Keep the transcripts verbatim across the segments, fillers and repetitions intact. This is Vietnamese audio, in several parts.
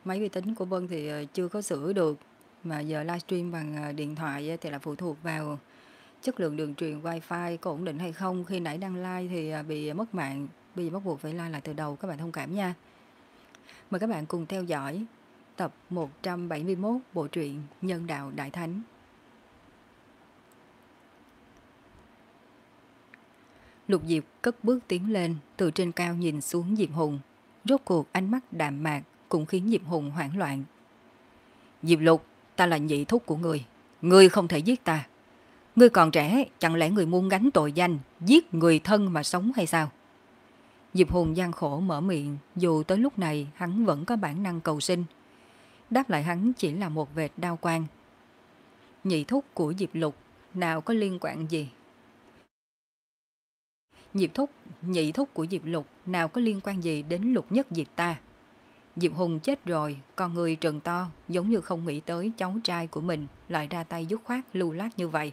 Máy vi tính của Vân thì ờ, chưa có sửa được, mà giờ livestream bằng ờ, điện thoại thì là phụ thuộc vào chất lượng đường truyền wifi có ổn định hay không. Khi nãy đang live thì ờ, bị mất mạng, bây giờ bắt buộc phải live lại từ đầu, các bạn thông cảm nha. Mời các bạn cùng theo dõi tập một trăm bảy mươi mốt bộ truyện Nhân đạo Đại Thánh. Lục Diệp cất bước tiến lên, từ trên cao nhìn xuống Diệp Hùng. Rốt cuộc ánh mắt đạm mạc cũng khiến Diệp Hùng hoảng loạn. Diệp Lục, ta là nhị thúc của người, ngươi không thể giết ta. Ngươi còn trẻ, chẳng lẽ người muốn gánh tội danh, giết người thân mà sống hay sao? Diệp Hùng gian khổ mở miệng, dù tới lúc này hắn vẫn có bản năng cầu sinh. Đáp lại hắn chỉ là một vệt đao quang. Nhị thúc của Diệp Lục, nào có liên quan gì? Diệp thúc, nhị thúc của Diệp Lục, nào có liên quan gì đến Lục Nhất Diệp ta? Diệp Hùng chết rồi, con người trừng to, giống như không nghĩ tới cháu trai của mình lại ra tay dứt khoát lưu loát như vậy.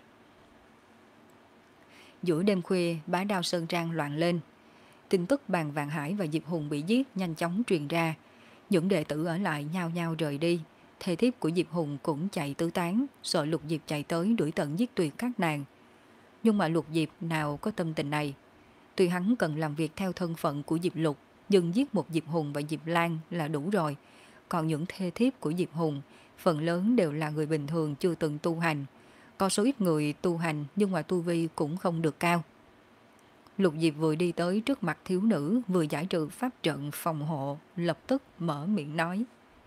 Giữa đêm khuya, bá đao Sơn Trang loạn lên. Tin tức Bàn Vạn Hải và Diệp Hùng bị giết nhanh chóng truyền ra. Những đệ tử ở lại nhao nhao rời đi. Thê thiếp của Diệp Hùng cũng chạy tứ tán, sợ Lục Diệp chạy tới đuổi tận giết tuyệt các nàng. Nhưng mà Lục Diệp nào có tâm tình này. Tuy hắn cần làm việc theo thân phận của Diệp Lục, nhưng giết một Diệp Hùng và Diệp Lan là đủ rồi. Còn những thê thiếp của Diệp Hùng, phần lớn đều là người bình thường chưa từng tu hành. Có số ít người tu hành nhưng mà tu vi cũng không được cao. Lục Diệp vừa đi tới trước mặt thiếu nữ, vừa giải trừ pháp trận phòng hộ, lập tức mở miệng nói.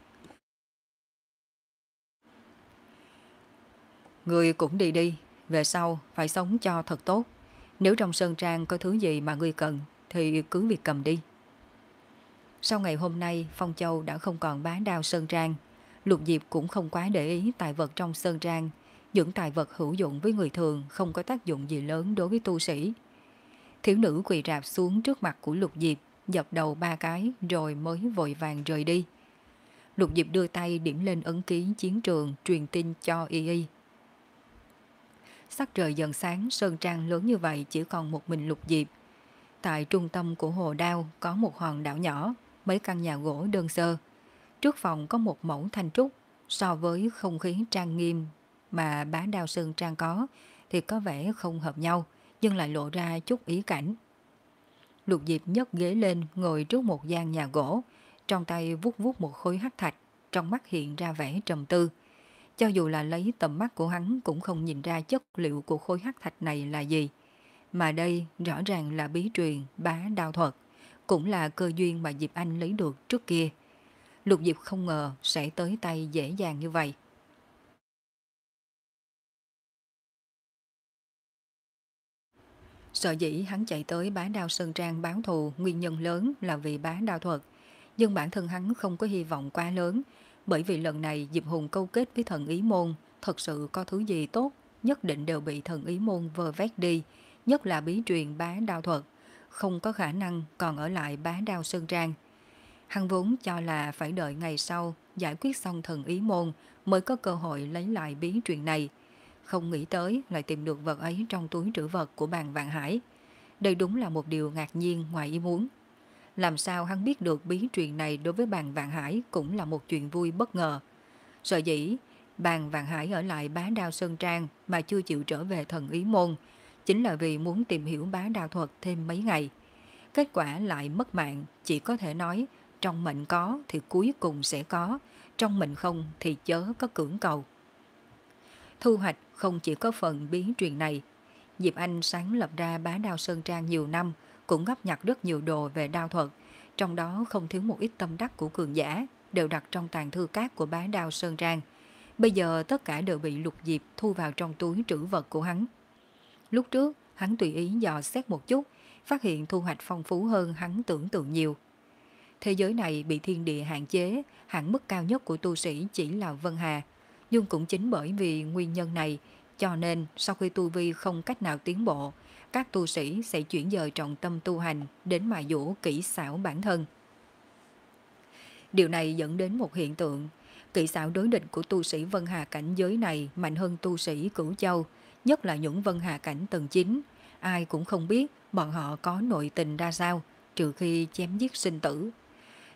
Ngươi cũng đi đi, về sau phải sống cho thật tốt. Nếu trong sơn trang có thứ gì mà ngươi cần, thì cứ việc cầm đi. Sau ngày hôm nay, Phong Châu đã không còn bá đao sơn trang. Lục Diệp cũng không quá để ý tài vật trong sơn trang. Những tài vật hữu dụng với người thường không có tác dụng gì lớn đối với tu sĩ. Thiếu nữ quỳ rạp xuống trước mặt của Lục Diệp, dập đầu ba cái rồi mới vội vàng rời đi. Lục Diệp đưa tay điểm lên ấn ký chiến trường truyền tin cho Y Y. Sắc trời dần sáng, sơn trang lớn như vậy chỉ còn một mình Lục Diệp. Tại trung tâm của hồ đao có một hòn đảo nhỏ, mấy căn nhà gỗ đơn sơ. Trước phòng có một mẫu thanh trúc, so với không khí trang nghiêm mà bá đao sơn trang có thì có vẻ không hợp nhau, nhưng lại lộ ra chút ý cảnh. Lục Diệp nhấc ghế lên ngồi trước một gian nhà gỗ, trong tay vuốt vuốt một khối hắc thạch, trong mắt hiện ra vẻ trầm tư. Cho dù là lấy tầm mắt của hắn cũng không nhìn ra chất liệu của khối hắc thạch này là gì. Mà đây rõ ràng là bí truyền bá đao thuật, cũng là cơ duyên mà Diệp Anh lấy được trước kia. Lục Diệp không ngờ sẽ tới tay dễ dàng như vậy. Sợ dĩ hắn chạy tới bá đao sơn trang báo thù, nguyên nhân lớn là vì bá đao thuật. Nhưng bản thân hắn không có hy vọng quá lớn, bởi vì lần này Diệp Hùng câu kết với thần Ý Môn, thật sự có thứ gì tốt, nhất định đều bị thần Ý Môn vơ vét đi, nhất là bí truyền bá đao thuật, không có khả năng còn ở lại bá đao sơn trang. Hắn vốn cho là phải đợi ngày sau giải quyết xong thần Ý Môn mới có cơ hội lấy lại bí truyền này. Không nghĩ tới lại tìm được vật ấy trong túi trữ vật của Bàn Vạn Hải. Đây đúng là một điều ngạc nhiên ngoài ý muốn. Làm sao hắn biết được bí truyền này đối với Bàn Vạn Hải cũng là một chuyện vui bất ngờ. Sợ dĩ, Bàn Vạn Hải ở lại bá đao sơn trang mà chưa chịu trở về thần Ý Môn, chính là vì muốn tìm hiểu bá đao thuật thêm mấy ngày. Kết quả lại mất mạng, chỉ có thể nói trong mệnh có thì cuối cùng sẽ có, trong mệnh không thì chớ có cưỡng cầu. Thu hoạch không chỉ có phần bí truyền này. Diệp Anh sáng lập ra bá đao sơn trang nhiều năm, cũng góp nhặt rất nhiều đồ về đao thuật, trong đó không thiếu một ít tâm đắc của cường giả, đều đặt trong tàng thư cát của bá đao sơn trang. Bây giờ tất cả đều bị Lục Diệp thu vào trong túi trữ vật của hắn. Lúc trước, hắn tùy ý dò xét một chút, phát hiện thu hoạch phong phú hơn hắn tưởng tượng nhiều. Thế giới này bị thiên địa hạn chế, hạn mức cao nhất của tu sĩ chỉ là Vân Hà. Nhưng cũng chính bởi vì nguyên nhân này, cho nên sau khi tu vi không cách nào tiến bộ, các tu sĩ sẽ chuyển dời trọng tâm tu hành đến mài dũa kỹ xảo bản thân. Điều này dẫn đến một hiện tượng, kỹ xảo đối địch của tu sĩ Vân Hà cảnh giới này mạnh hơn tu sĩ Cửu Châu, nhất là những Vân Hà cảnh tầng chín. Ai cũng không biết bọn họ có nội tình ra sao, trừ khi chém giết sinh tử.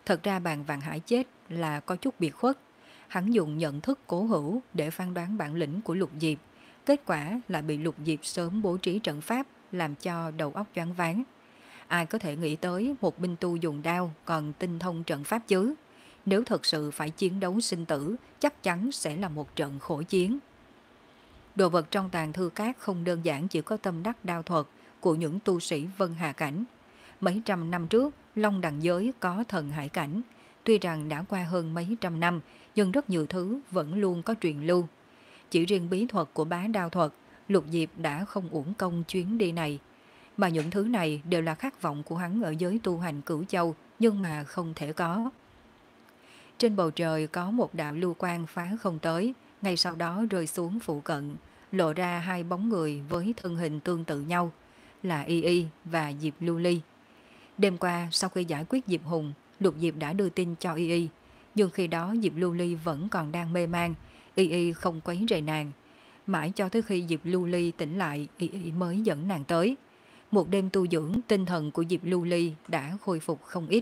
Thật ra bàn Vạn Hải chết là có chút biệt khuất. Hắn dùng nhận thức cố hữu để phán đoán bản lĩnh của Lục Diệp. Kết quả là bị Lục Diệp sớm bố trí trận pháp, làm cho đầu óc choáng váng. Ai có thể nghĩ tới một binh tu dùng đao còn tinh thông trận pháp chứ? Nếu thật sự phải chiến đấu sinh tử, chắc chắn sẽ là một trận khổ chiến. Đồ vật trong tàn thư cát không đơn giản chỉ có tâm đắc đao thuật của những tu sĩ Vân Hà Cảnh. Mấy trăm năm trước, Long Đằng giới có thần hải cảnh. Tuy rằng đã qua hơn mấy trăm năm, nhưng rất nhiều thứ vẫn luôn có truyền lưu. Chỉ riêng bí thuật của bá đao thuật, Lục Diệp đã không uổng công chuyến đi này. Mà những thứ này đều là khát vọng của hắn ở giới tu hành Cửu Châu, nhưng mà không thể có. Trên bầu trời có một đạo lưu quang phá không tới, ngay sau đó rơi xuống phụ cận, lộ ra hai bóng người với thân hình tương tự nhau, là Y Y và Diệp Lưu Ly. Đêm qua, sau khi giải quyết Diệp Hùng, Lục Diệp đã đưa tin cho Y Y, nhưng khi đó Diệp Lưu Ly vẫn còn đang mê man, Y Y không quấy rầy nàng. Mãi cho tới khi Diệp Lưu Ly tỉnh lại, Y Y mới dẫn nàng tới. Một đêm tu dưỡng, tinh thần của Diệp Lưu Ly đã khôi phục không ít.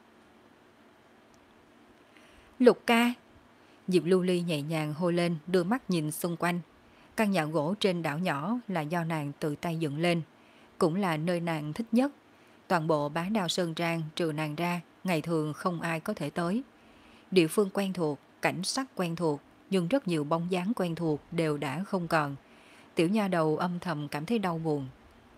Lục ca! Diệp Lưu Ly nhẹ nhàng hô lên, đưa mắt nhìn xung quanh. Căn nhà gỗ trên đảo nhỏ là do nàng tự tay dựng lên, cũng là nơi nàng thích nhất. Toàn bộ Bá Đao Sơn Trang trừ nàng ra, ngày thường không ai có thể tới. Địa phương quen thuộc, cảnh sắc quen thuộc, nhưng rất nhiều bóng dáng quen thuộc đều đã không còn. Tiểu nha đầu âm thầm cảm thấy đau buồn.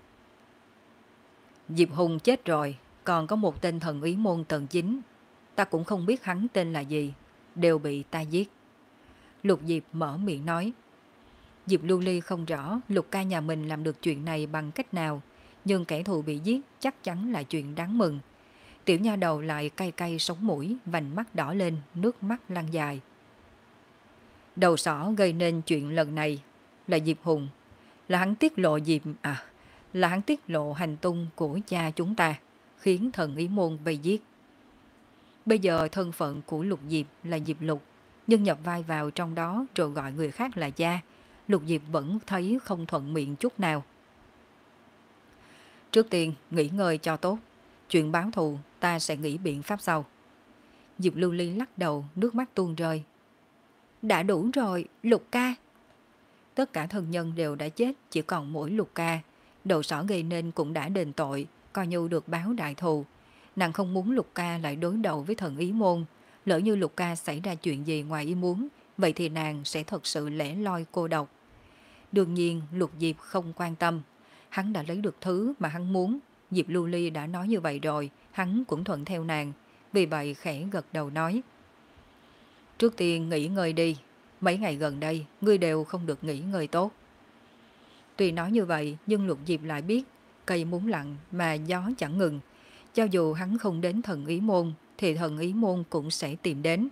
Diệp Hùng chết rồi, còn có một tên thần úy môn tầng chín. Ta cũng không biết hắn tên là gì, đều bị ta giết. Lục Diệp mở miệng nói. Diệp Lưu Ly không rõ Lục ca nhà mình làm được chuyện này bằng cách nào, nhưng kẻ thù bị giết chắc chắn là chuyện đáng mừng. Tiểu nha đầu lại cay cay sống mũi, vành mắt đỏ lên, nước mắt lăn dài. Đầu sỏ gây nên chuyện lần này là Diệp Hùng, là hắn tiết lộ Diệp à, là hắn tiết lộ hành tung của cha chúng ta, khiến thần ý môn vây giết. Bây giờ thân phận của Lục Diệp là Diệp Lục, nhưng nhập vai vào trong đó rồi gọi người khác là cha, Lục Diệp vẫn thấy không thuận miệng chút nào. Trước tiên, nghỉ ngơi cho tốt. Chuyện báo thù, ta sẽ nghĩ biện pháp sau. Diệp Lưu Ly lắc đầu, nước mắt tuôn rơi. Đã đủ rồi, Lục ca. Tất cả thân nhân đều đã chết, chỉ còn mỗi Lục ca. Đầu sỏ gây nên cũng đã đền tội, coi như được báo đại thù. Nàng không muốn Lục ca lại đối đầu với thần ý môn. Lỡ như Lục ca xảy ra chuyện gì ngoài ý muốn, vậy thì nàng sẽ thật sự lẻ loi cô độc. Đương nhiên Lục Diệp không quan tâm. Hắn đã lấy được thứ mà hắn muốn. Diệp Lưu Ly đã nói như vậy rồi, hắn cũng thuận theo nàng. Vì vậy khẽ gật đầu nói. Trước tiên nghỉ ngơi đi. Mấy ngày gần đây, ngươi đều không được nghỉ ngơi tốt. Tuy nói như vậy, nhưng Lục Diệp lại biết, cây muốn lặng mà gió chẳng ngừng. Cho dù hắn không đến thần ý môn, thì thần ý môn cũng sẽ tìm đến.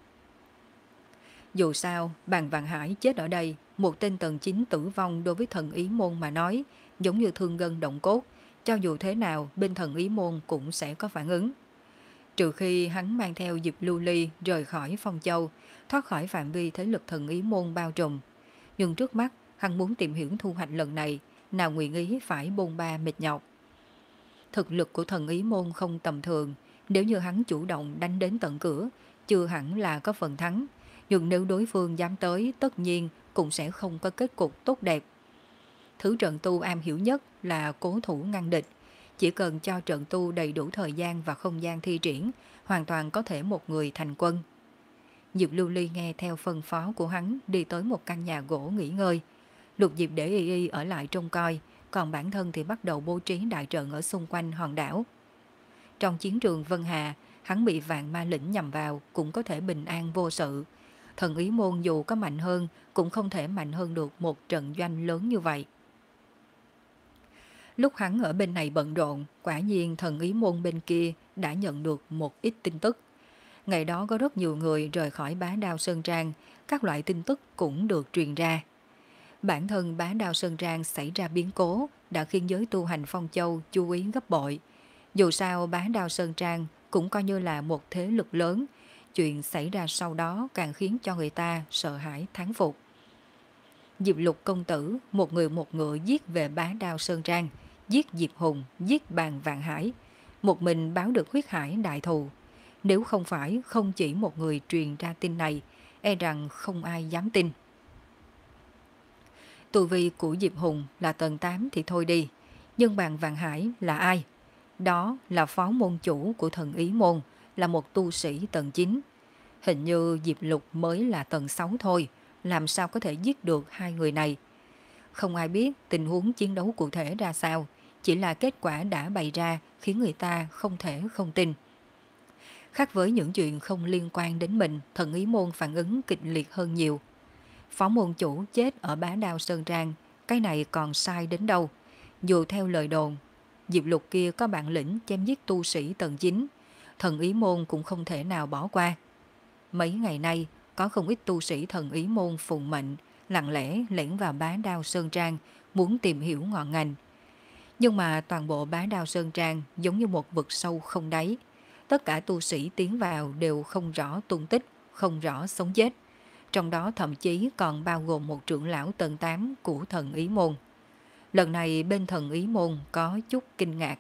Dù sao, bàn Vạn Hải chết ở đây, một tên tầng chín tử vong đối với thần ý môn mà nói, giống như thương gân động cốt, cho dù thế nào bên thần ý môn cũng sẽ có phản ứng. Trừ khi hắn mang theo Diệp Lưu Ly rời khỏi Phong Châu, thoát khỏi phạm vi thế lực thần ý môn bao trùm. Nhưng trước mắt, hắn muốn tìm hiểu thu hoạch lần này, nào nguyện ý phải bôn ba mệt nhọc. Thực lực của thần ý môn không tầm thường, nếu như hắn chủ động đánh đến tận cửa, chưa hẳn là có phần thắng. Nhưng nếu đối phương dám tới, tất nhiên cũng sẽ không có kết cục tốt đẹp. Thứ trận tu am hiểu nhất là cố thủ ngăn địch. Chỉ cần cho trận tu đầy đủ thời gian và không gian thi triển, hoàn toàn có thể một người thành quân. Diệp Lưu Ly nghe theo phân phó của hắn đi tới một căn nhà gỗ nghỉ ngơi. Lục Diệp để Y Y ở lại trông coi, còn bản thân thì bắt đầu bố trí đại trận ở xung quanh hòn đảo. Trong chiến trường Vân Hà, hắn bị vạn ma lĩnh nhằm vào cũng có thể bình an vô sự. Thần ý môn dù có mạnh hơn cũng không thể mạnh hơn được một trận doanh lớn như vậy. Lúc hắn ở bên này bận rộn, quả nhiên thần ý môn bên kia đã nhận được một ít tin tức. Ngày đó có rất nhiều người rời khỏi Bá Đao Sơn Trang, các loại tin tức cũng được truyền ra. Bản thân Bá Đao Sơn Trang xảy ra biến cố đã khiến giới tu hành Phong Châu chú ý gấp bội. Dù sao Bá Đao Sơn Trang cũng coi như là một thế lực lớn, chuyện xảy ra sau đó càng khiến cho người ta sợ hãi thán phục. Diệp Lục công tử, một người một ngựa giết về Bá Đao Sơn Trang, giết Diệp Hùng, giết bàn Vạn Hải, một mình báo được huyết hải đại thù. Nếu không phải không chỉ một người truyền ra tin này, e rằng không ai dám tin. Tu vi của Diệp Hùng là tầng tám thì thôi đi, nhưng Bàn Vạn Hải là ai? Đó là phó môn chủ của thần ý môn, là một tu sĩ tầng chín. Hình như Diệp Lục mới là tầng sáu thôi, làm sao có thể giết được hai người này? Không ai biết tình huống chiến đấu cụ thể ra sao, chỉ là kết quả đã bày ra khiến người ta không thể không tin. Khác với những chuyện không liên quan đến mình, thần ý môn phản ứng kịch liệt hơn nhiều. Phó môn chủ chết ở Bá Đao Sơn Trang, cái này còn sai đến đâu. Dù theo lời đồn, Diệp Lục kia có bản lĩnh chém giết tu sĩ tầng chín, thần ý môn cũng không thể nào bỏ qua. Mấy ngày nay, có không ít tu sĩ thần ý môn phụng mệnh, lặng lẽ lẻn vào Bá Đao Sơn Trang, muốn tìm hiểu ngọn ngành. Nhưng mà toàn bộ Bá Đao Sơn Trang giống như một vực sâu không đáy. Tất cả tu sĩ tiến vào đều không rõ tung tích, không rõ sống chết. Trong đó thậm chí còn bao gồm một trưởng lão tầng tám của thần ý môn. Lần này bên thần ý môn có chút kinh ngạc.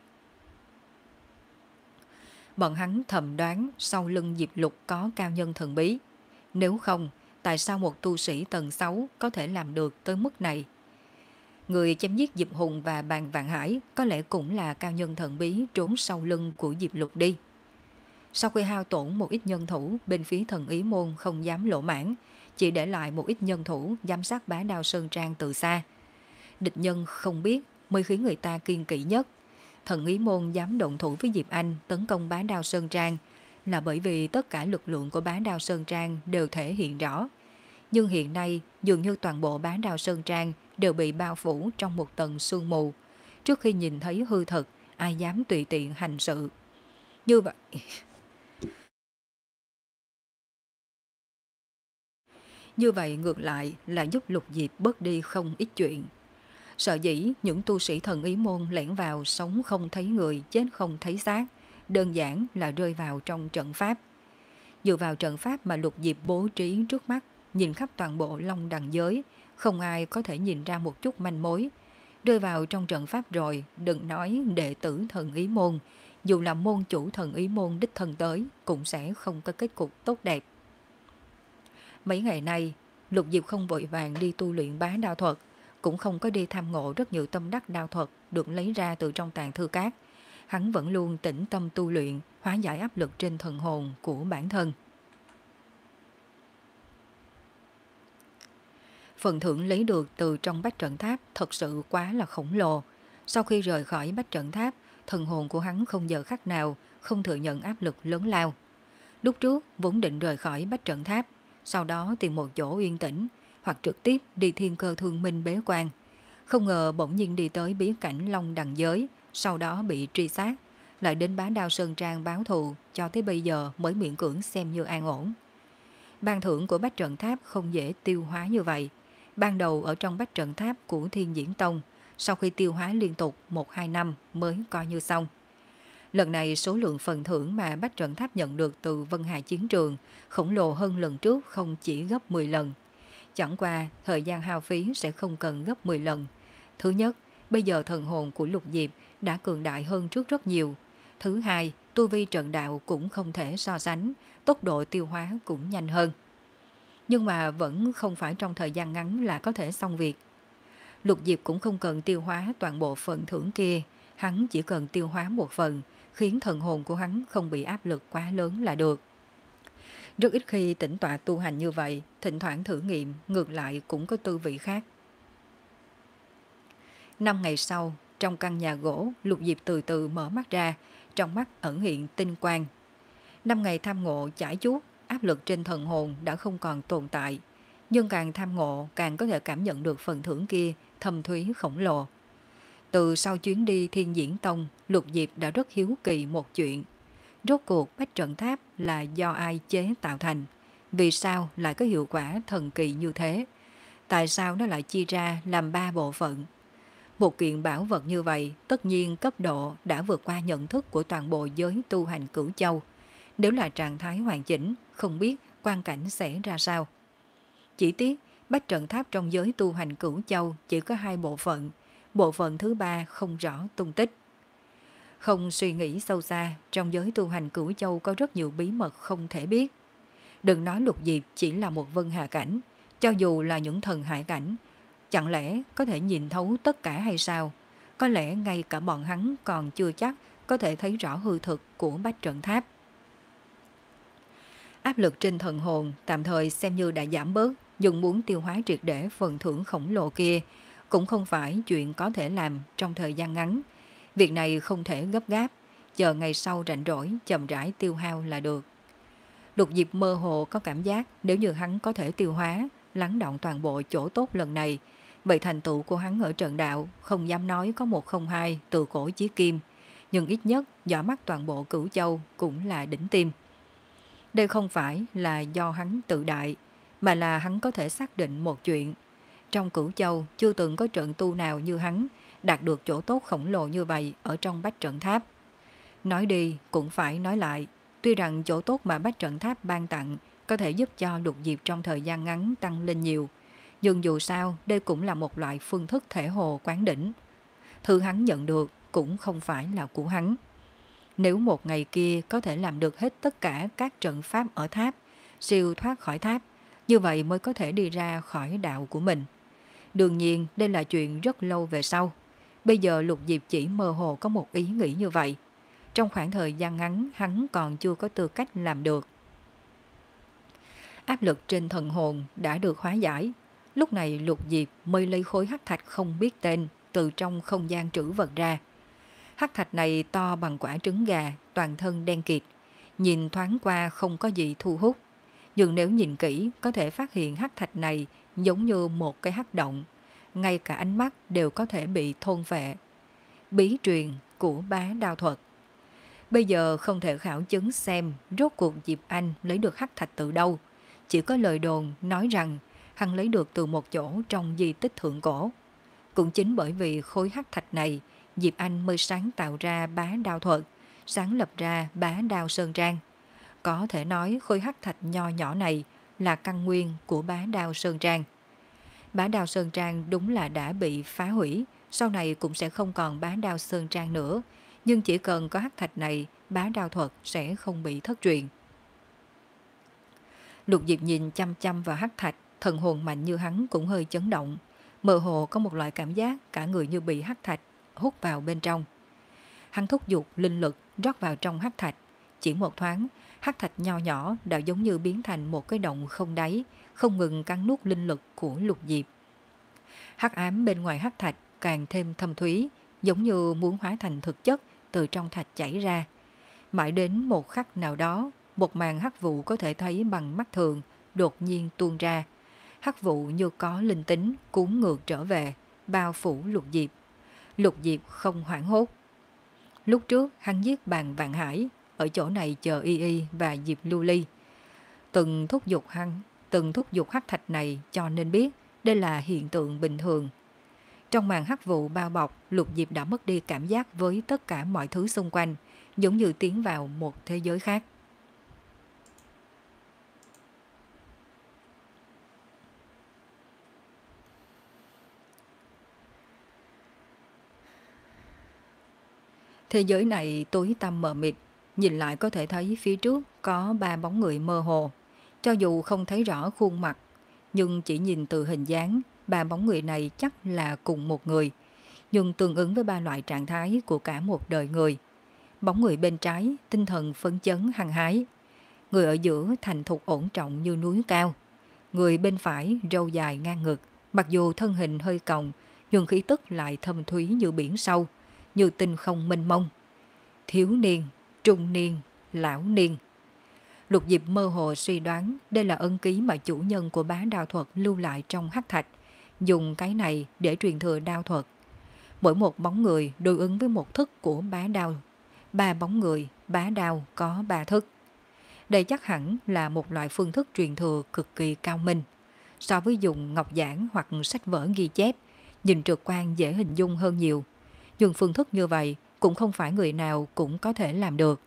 Bọn hắn thầm đoán sau lưng Diệp Lục có cao nhân thần bí. Nếu không, tại sao một tu sĩ tầng sáu có thể làm được tới mức này? Người chém giết Diệp Hùng và Bàn Vạn Hải có lẽ cũng là cao nhân thần bí trốn sau lưng của Diệp Lục đi. Sau khi hao tổn một ít nhân thủ, bên phía thần ý môn không dám lỗ mãn, chỉ để lại một ít nhân thủ giám sát Bá Đao Sơn Trang từ xa. Địch nhân không biết mới khiến người ta kiên kỵ nhất. Thần ý môn dám động thủ với Diệp Anh tấn công Bá Đao Sơn Trang là bởi vì tất cả lực lượng của Bá Đao Sơn Trang đều thể hiện rõ. Nhưng hiện nay dường như toàn bộ Bá Đao Sơn Trang đều bị bao phủ trong một tầng sương mù. Trước khi nhìn thấy hư thực, ai dám tùy tiện hành sự. Như vậy... Như vậy ngược lại là giúp Lục Diệp bớt đi không ít chuyện. Sợ dĩ những tu sĩ thần ý môn lẻn vào sống không thấy người, chết không thấy xác, đơn giản là rơi vào trong trận pháp. Dựa vào trận pháp mà Lục Diệp bố trí trước mắt, nhìn khắp toàn bộ Long Đằng giới, không ai có thể nhìn ra một chút manh mối. Rơi vào trong trận pháp rồi, đừng nói đệ tử thần ý môn, dù là môn chủ thần ý môn đích thân tới, cũng sẽ không có kết cục tốt đẹp. Mấy ngày nay, Lục Diệp không vội vàng đi tu luyện bá đao thuật, cũng không có đi tham ngộ rất nhiều tâm đắc đao thuật được lấy ra từ trong tàng thư cát. Hắn vẫn luôn tĩnh tâm tu luyện, hóa giải áp lực trên thần hồn của bản thân. Phần thưởng lấy được từ trong bách trận tháp thật sự quá là khổng lồ. Sau khi rời khỏi bách trận tháp, thần hồn của hắn không giờ khắc nào không thừa nhận áp lực lớn lao. Lúc trước vốn định rời khỏi bách trận tháp, sau đó tìm một chỗ yên tĩnh, hoặc trực tiếp đi thiên cơ thương minh bế quan. Không ngờ bỗng nhiên đi tới bí cảnh Long Đằng giới, sau đó bị truy sát, lại đến Bá Đao Sơn Trang báo thù, cho tới bây giờ mới miễn cưỡng xem như an ổn. Ban thưởng của bách trận tháp không dễ tiêu hóa như vậy. Ban đầu ở trong bách trận tháp của Thiên Diễn Tông, sau khi tiêu hóa liên tục một hai năm mới coi như xong. Lần này số lượng phần thưởng mà bách trận tháp nhận được từ Vân Hà Chiến Trường khổng lồ hơn lần trước không chỉ gấp mười lần. Chẳng qua, thời gian hao phí sẽ không cần gấp mười lần. Thứ nhất, bây giờ thần hồn của Lục Diệp đã cường đại hơn trước rất nhiều. Thứ hai, tu vi trận đạo cũng không thể so sánh, tốc độ tiêu hóa cũng nhanh hơn. Nhưng mà vẫn không phải trong thời gian ngắn là có thể xong việc. Lục Diệp cũng không cần tiêu hóa toàn bộ phần thưởng kia, hắn chỉ cần tiêu hóa một phần, khiến thần hồn của hắn không bị áp lực quá lớn là được. Rất ít khi tĩnh tọa tu hành như vậy, thỉnh thoảng thử nghiệm, ngược lại cũng có tư vị khác. Năm ngày sau, trong căn nhà gỗ, Lục Diệp từ từ mở mắt ra, trong mắt ẩn hiện tinh quang. Năm ngày tham ngộ chải chuốt, áp lực trên thần hồn đã không còn tồn tại, nhưng càng tham ngộ càng có thể cảm nhận được phần thưởng kia thâm thúy khổng lồ. Từ sau chuyến đi Thiên Diễn Tông, Lục Diệp đã rất hiếu kỳ một chuyện. Rốt cuộc bách trận tháp là do ai chế tạo thành? Vì sao lại có hiệu quả thần kỳ như thế? Tại sao nó lại chia ra làm ba bộ phận? Một kiện bảo vật như vậy tất nhiên cấp độ đã vượt qua nhận thức của toàn bộ giới tu hành Cửu Châu. Nếu là trạng thái hoàn chỉnh, không biết quan cảnh sẽ ra sao. Chỉ tiếc, bách trận tháp trong giới tu hành Cửu Châu chỉ có hai bộ phận, bộ phận thứ ba không rõ tung tích. Không suy nghĩ sâu xa, trong giới tu hành Cửu Châu có rất nhiều bí mật không thể biết. Đừng nói Lục Diệp chỉ là một vân hà cảnh, cho dù là những thần hải cảnh, chẳng lẽ có thể nhìn thấu tất cả hay sao? Có lẽ ngay cả bọn hắn còn chưa chắc có thể thấy rõ hư thực của bách trận tháp. Áp lực trên thần hồn tạm thời xem như đã giảm bớt, nhưng muốn tiêu hóa triệt để phần thưởng khổng lồ kia cũng không phải chuyện có thể làm trong thời gian ngắn. Việc này không thể gấp gáp, chờ ngày sau rảnh rỗi chậm rãi tiêu hao là được. Lục Diệp mơ hồ có cảm giác nếu như hắn có thể tiêu hóa, lắng động toàn bộ chỗ tốt lần này, vậy thành tựu của hắn ở trận đạo không dám nói có một không hai từ cổ chí kim, nhưng ít nhất dõi mắt toàn bộ Cửu Châu cũng là đỉnh tim. Đây không phải là do hắn tự đại, mà là hắn có thể xác định một chuyện. Trong Cửu Châu chưa từng có trận tu nào như hắn đạt được chỗ tốt khổng lồ như vậy ở trong bách trận tháp. Nói đi cũng phải nói lại, tuy rằng chỗ tốt mà bách trận tháp ban tặng có thể giúp cho Lục Diệp trong thời gian ngắn tăng lên nhiều, nhưng dù sao đây cũng là một loại phương thức thể hồ quán đỉnh. Thứ hắn nhận được cũng không phải là của hắn. Nếu một ngày kia có thể làm được hết tất cả các trận pháp ở tháp, siêu thoát khỏi tháp, như vậy mới có thể đi ra khỏi đạo của mình. Đương nhiên đây là chuyện rất lâu về sau. Bây giờ Lục Diệp chỉ mơ hồ có một ý nghĩ như vậy. Trong khoảng thời gian ngắn hắn còn chưa có tư cách làm được. Áp lực trên thần hồn đã được hóa giải. Lúc này Lục Diệp mới lấy khối hắc thạch không biết tên từ trong không gian trữ vật ra. Hắc thạch này to bằng quả trứng gà, toàn thân đen kịt. Nhìn thoáng qua không có gì thu hút. Nhưng nếu nhìn kỹ có thể phát hiện hắc thạch này giống như một cái hắc động. Ngay cả ánh mắt đều có thể bị thôn phệ. Bí truyền của bá đao thuật. Bây giờ không thể khảo chứng xem rốt cuộc Diệp Anh lấy được hắc thạch từ đâu. Chỉ có lời đồn nói rằng hắn lấy được từ một chỗ trong di tích thượng cổ. Cũng chính bởi vì khối hắc thạch này, Diệp Anh mới sáng tạo ra bá đao thuật, sáng lập ra bá đao sơn trang. Có thể nói khối hắc thạch nho nhỏ này là căn nguyên của bá đao sơn trang. Bá đao sơn trang đúng là đã bị phá hủy, sau này cũng sẽ không còn bá đao sơn trang nữa. Nhưng chỉ cần có hắc thạch này, bá đao thuật sẽ không bị thất truyền. Lục Diệp nhìn chăm chăm vào hắc thạch, thần hồn mạnh như hắn cũng hơi chấn động. Mơ hồ có một loại cảm giác cả người như bị hắc thạch hút vào bên trong. Hắn thúc giục linh lực rót vào trong hắc thạch. Chỉ một thoáng, hắc thạch nho nhỏ đã giống như biến thành một cái động không đáy, không ngừng cắn nuốt linh lực của Lục Diệp. Hắc ám bên ngoài hắc thạch càng thêm thâm thúy, giống như muốn hóa thành thực chất từ trong thạch chảy ra. Mãi đến một khắc nào đó, một màn hắc vụ có thể thấy bằng mắt thường đột nhiên tuôn ra. Hắc vụ như có linh tính cuốn ngược trở về, bao phủ Lục Diệp. Lục Diệp không hoảng hốt. Lúc trước hắn giết Bàn Vạn Hải, ở chỗ này chờ Y Y và Diệp Lưu Ly. Từng thúc giục hắn, từng thúc giục hắc thạch này cho nên biết đây là hiện tượng bình thường. Trong màn hắc vụ bao bọc, Lục Diệp đã mất đi cảm giác với tất cả mọi thứ xung quanh, giống như tiến vào một thế giới khác. Thế giới này tối tăm mờ mịt, nhìn lại có thể thấy phía trước có ba bóng người mơ hồ. Cho dù không thấy rõ khuôn mặt, nhưng chỉ nhìn từ hình dáng, ba bóng người này chắc là cùng một người, nhưng tương ứng với ba loại trạng thái của cả một đời người. Bóng người bên trái, tinh thần phấn chấn hăng hái. Người ở giữa thành thục ổn trọng như núi cao. Người bên phải râu dài ngang ngực, mặc dù thân hình hơi còng, nhưng khí tức lại thâm thúy như biển sâu, như tinh không mênh mông. Thiếu niên, trung niên, lão niên. Lục Diệp mơ hồ suy đoán đây là ân ký mà chủ nhân của bá đao thuật lưu lại trong hắc thạch, dùng cái này để truyền thừa đao thuật. Mỗi một bóng người đối ứng với một thức của bá đao. Ba bóng người, bá đao có ba thức. Đây chắc hẳn là một loại phương thức truyền thừa cực kỳ cao minh. So với dùng ngọc giản hoặc sách vở ghi chép, nhìn trực quan dễ hình dung hơn nhiều. Nhưng phương thức như vậy cũng không phải người nào cũng có thể làm được.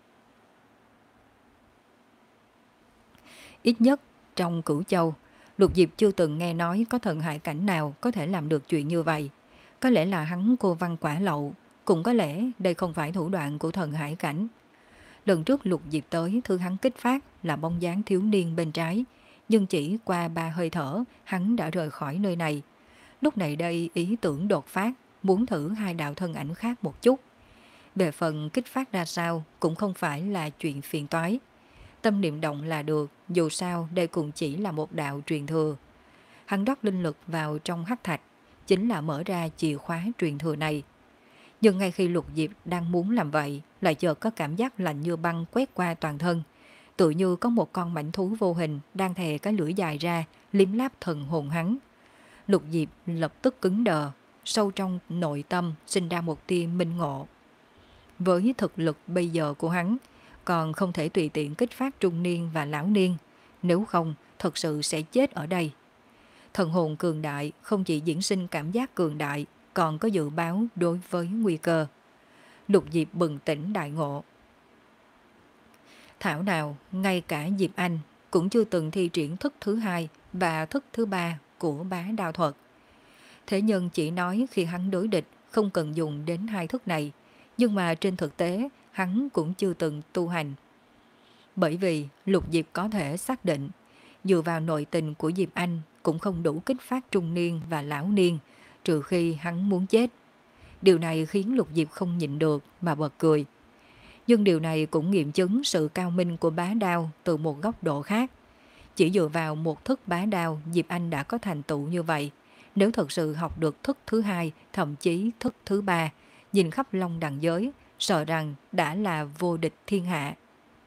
Ít nhất trong Cửu Châu, Lục Diệp chưa từng nghe nói có thần hải cảnh nào có thể làm được chuyện như vậy. Có lẽ là hắn cô văn quả lậu, Cũng có lẽ đây không phải thủ đoạn của thần hải cảnh. Lần trước Lục Diệp tới, thứ hắn kích phát là bóng dáng thiếu niên bên trái, nhưng chỉ qua ba hơi thở, hắn đã rời khỏi nơi này. Lúc này đây ý tưởng đột phát, muốn thử hai đạo thân ảnh khác một chút. Về phần kích phát ra sao cũng không phải là chuyện phiền toái. Tâm niệm động là được, dù sao đây cũng chỉ là một đạo truyền thừa. Hắn rót linh lực vào trong hắc thạch, chính là mở ra chìa khóa truyền thừa này. Nhưng ngay khi Lục Diệp đang muốn làm vậy, lại chợt có cảm giác lạnh như băng quét qua toàn thân. Tự như có một con mãnh thú vô hình đang thè cái lưỡi dài ra, liếm láp thần hồn hắn. Lục Diệp lập tức cứng đờ, sâu trong nội tâm sinh ra một tia minh ngộ. Với thực lực bây giờ của hắn, còn không thể tùy tiện kích phát trung niên và lão niên, nếu không thật sự sẽ chết ở đây. Thần hồn cường đại không chỉ diễn sinh cảm giác cường đại, còn có dự báo đối với nguy cơ. Lục Diệp bừng tỉnh đại ngộ. Thảo nào, ngay cả Diệp Anh cũng chưa từng thi triển thức thứ hai và thức thứ ba của bá đao thuật. Thế nhân chỉ nói khi hắn đối địch không cần dùng đến hai thức này, nhưng mà trên thực tế hắn cũng chưa từng tu hành. Bởi vì Lục Diệp có thể xác định, dựa vào nội tình của Diệp Anh cũng không đủ kích phát trung niên và lão niên, trừ khi hắn muốn chết. Điều này khiến Lục Diệp không nhịn được mà bật cười. Nhưng điều này cũng nghiệm chứng sự cao minh của bá đao từ một góc độ khác. Chỉ dựa vào một thức bá đao, Diệp Anh đã có thành tựu như vậy. Nếu thật sự học được thức thứ hai, thậm chí thức thứ ba, nhìn khắp Long Đằng giới, sợ rằng đã là vô địch thiên hạ.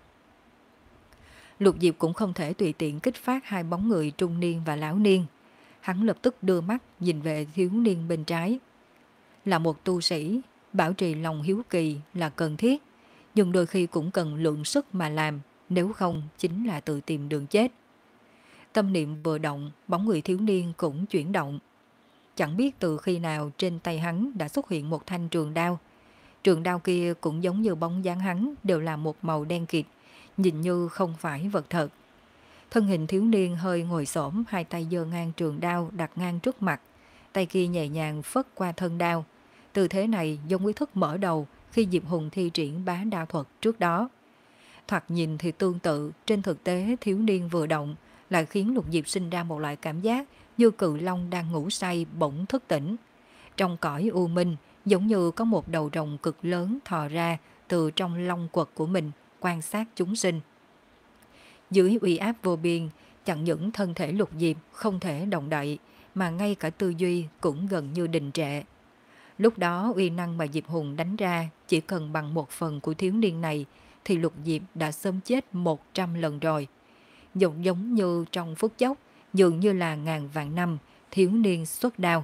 Lục Diệp cũng không thể tùy tiện kích phát hai bóng người trung niên và lão niên. Hắn lập tức đưa mắt nhìn về thiếu niên bên trái. Là một tu sĩ, bảo trì lòng hiếu kỳ là cần thiết, nhưng đôi khi cũng cần lượng sức mà làm, nếu không chính là tự tìm đường chết. Tâm niệm vừa động, bóng người thiếu niên cũng chuyển động. Chẳng biết từ khi nào trên tay hắn đã xuất hiện một thanh trường đao. Trường đao kia cũng giống như bóng dáng hắn, đều là một màu đen kịt, nhìn như không phải vật thật. Thân hình thiếu niên hơi ngồi xổm, hai tay giơ ngang trường đao đặt ngang trước mặt, tay kia nhẹ nhàng phất qua thân đao. Tư thế này giống với thức mở đầu khi Diệp Hùng thi triển bá đao thuật trước đó. Thoạt nhìn thì tương tự, trên thực tế thiếu niên vừa động lại khiến Lục Diệp sinh ra một loại cảm giác như cự long đang ngủ say bỗng thức tỉnh. Trong cõi u minh, giống như có một đầu rồng cực lớn thò ra từ trong long quật của mình, quan sát chúng sinh. Dưới uy áp vô biên, chẳng những thân thể Lục Diệp không thể động đậy, mà ngay cả tư duy cũng gần như đình trệ. Lúc đó uy năng mà Diệp Hùng đánh ra chỉ cần bằng một phần của thiếu niên này, thì Lục Diệp đã sớm chết một trăm lần rồi. Giống giống như trong phút chốc, dường như là ngàn vạn năm, thiếu niên xuất đao.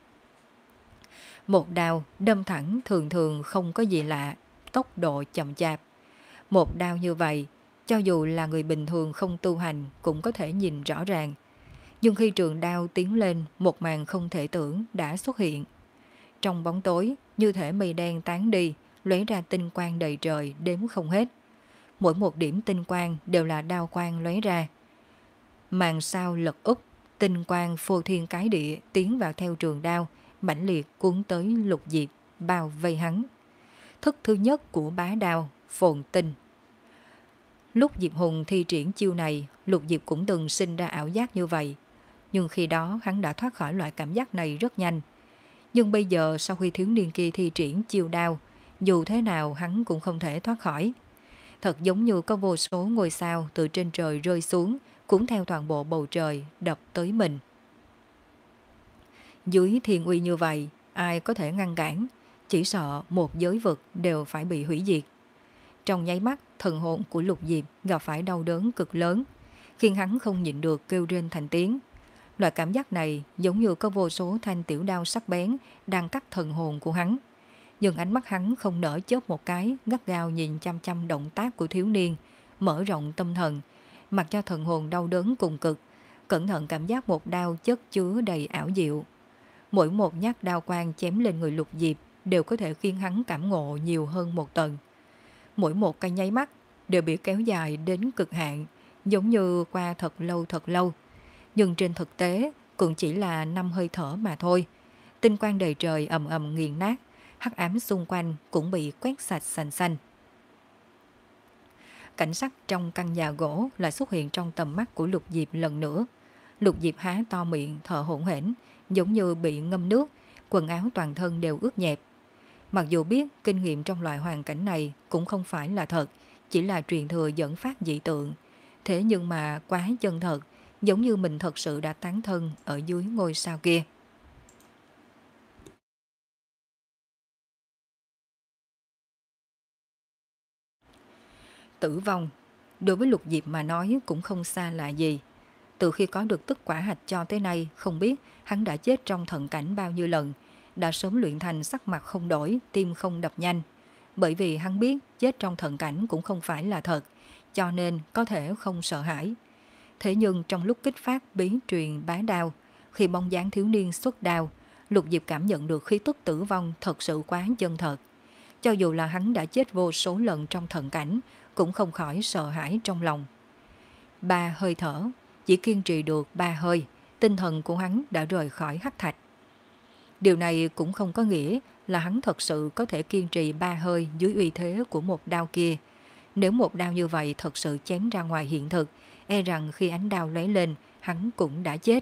Một đao đâm thẳng thường thường không có gì lạ, tốc độ chậm chạp. Một đao như vậy, cho dù là người bình thường không tu hành cũng có thể nhìn rõ ràng. Nhưng khi trường đao tiến lên, một màn không thể tưởng đã xuất hiện. Trong bóng tối, như thể mây đen tán đi, lóe ra tinh quang đầy trời đếm không hết. Mỗi một điểm tinh quang đều là đao quang lóe ra. Màn sao lật úp, tinh quang phô thiên cái địa tiến vào theo trường đao, mãnh liệt cuốn tới Lục Diệp, bao vây hắn. Thức thứ nhất của bá đao, phồn tinh. Lúc Diệp Hùng thi triển chiêu này, Lục Diệp cũng từng sinh ra ảo giác như vậy. Nhưng khi đó hắn đã thoát khỏi loại cảm giác này rất nhanh. Nhưng bây giờ sau khi thiếu niên kia thi triển chiêu đao, dù thế nào hắn cũng không thể thoát khỏi. Thật giống như có vô số ngôi sao từ trên trời rơi xuống, cũng theo toàn bộ bầu trời đập tới mình. Dưới thiên uy như vậy, ai có thể ngăn cản, chỉ sợ một giới vực đều phải bị hủy diệt. Trong nháy mắt, thần hồn của Lục Diệp gặp phải đau đớn cực lớn, khiến hắn không nhịn được kêu rên thành tiếng. Loại cảm giác này giống như có vô số thanh tiểu đao sắc bén đang cắt thần hồn của hắn. Nhưng ánh mắt hắn không nở chớp một cái, gắt gao nhìn chăm chăm động tác của thiếu niên, mở rộng tâm thần, mặc cho thần hồn đau đớn cùng cực, cẩn thận cảm giác một đao chất chứa đầy ảo diệu. Mỗi một nhát đao quang chém lên người Lục Diệp đều có thể khiến hắn cảm ngộ nhiều hơn một tầng. Mỗi một cái nháy mắt đều bị kéo dài đến cực hạn, giống như qua thật lâu thật lâu. Nhưng trên thực tế cũng chỉ là năm hơi thở mà thôi. Tinh quang đầy trời ầm ầm nghiền nát, hắc ám xung quanh cũng bị quét sạch sành xanh. Cảnh sắc trong căn nhà gỗ lại xuất hiện trong tầm mắt của Lục Diệp lần nữa. Lục Diệp há to miệng thở hổn hển, giống như bị ngâm nước, quần áo toàn thân đều ướt nhẹp. Mặc dù biết kinh nghiệm trong loại hoàn cảnh này cũng không phải là thật, chỉ là truyền thừa dẫn phát dị tượng. Thế nhưng mà quá chân thật, giống như mình thật sự đã tán thân ở dưới ngôi sao kia. Tử vong, đối với Lục Diệp mà nói cũng không xa lạ gì. Từ khi có được tức quả hạch cho tới nay, không biết hắn đã chết trong thận cảnh bao nhiêu lần, đã sớm luyện thành sắc mặt không đổi, tim không đập nhanh. Bởi vì hắn biết chết trong thận cảnh cũng không phải là thật, cho nên có thể không sợ hãi. Thế nhưng trong lúc kích phát bí truyền bá đao, khi bóng dáng thiếu niên xuất đao, Lục Diệp cảm nhận được khí tức tử vong thật sự quá chân thật. Cho dù là hắn đã chết vô số lần trong thận cảnh, cũng không khỏi sợ hãi trong lòng. Ba hơi thở, chỉ kiên trì được ba hơi, tinh thần của hắn đã rời khỏi hắc thạch. Điều này cũng không có nghĩa là hắn thật sự có thể kiên trì ba hơi dưới uy thế của một đao kia. Nếu một đao như vậy thật sự chém ra ngoài hiện thực, e rằng khi ánh đao lóe lên, hắn cũng đã chết.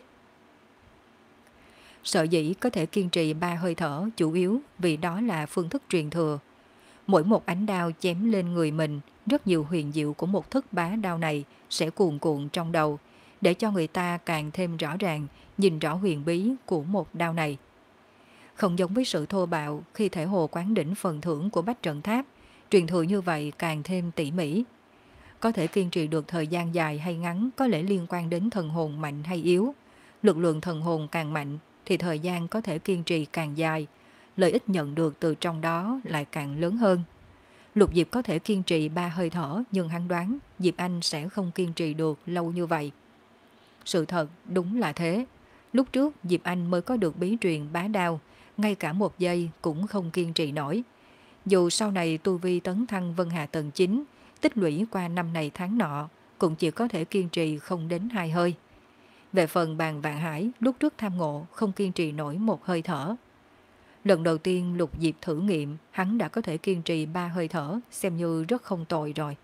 Sợ dĩ có thể kiên trì ba hơi thở chủ yếu vì đó là phương thức truyền thừa. Mỗi một ánh đao chém lên người mình, rất nhiều huyền diệu của một thức bá đao này sẽ cuồn cuộn trong đầu, để cho người ta càng thêm rõ ràng, nhìn rõ huyền bí của một đao này. Không giống với sự thô bạo khi thể hồ quán đỉnh phần thưởng của Bách Trận Tháp, truyền thừa như vậy càng thêm tỉ mỉ. Có thể kiên trì được thời gian dài hay ngắn có lẽ liên quan đến thần hồn mạnh hay yếu. Lực lượng thần hồn càng mạnh thì thời gian có thể kiên trì càng dài, lợi ích nhận được từ trong đó lại càng lớn hơn. Lục Diệp có thể kiên trì ba hơi thở, nhưng hắn đoán Diệp Anh sẽ không kiên trì được lâu như vậy. Sự thật đúng là thế. Lúc trước Diệp Anh mới có được bí truyền bá đao, ngay cả một giây cũng không kiên trì nổi. Dù sau này tu vi tấn thăng Vân Hà tầng chín, tích lũy qua năm này tháng nọ, cũng chỉ có thể kiên trì không đến hai hơi. Về phần Bàn Vạn Hải, lúc trước tham ngộ không kiên trì nổi một hơi thở. Lần đầu tiên Lục Diệp thử nghiệm, hắn đã có thể kiên trì ba hơi thở, xem như rất không tồi rồi.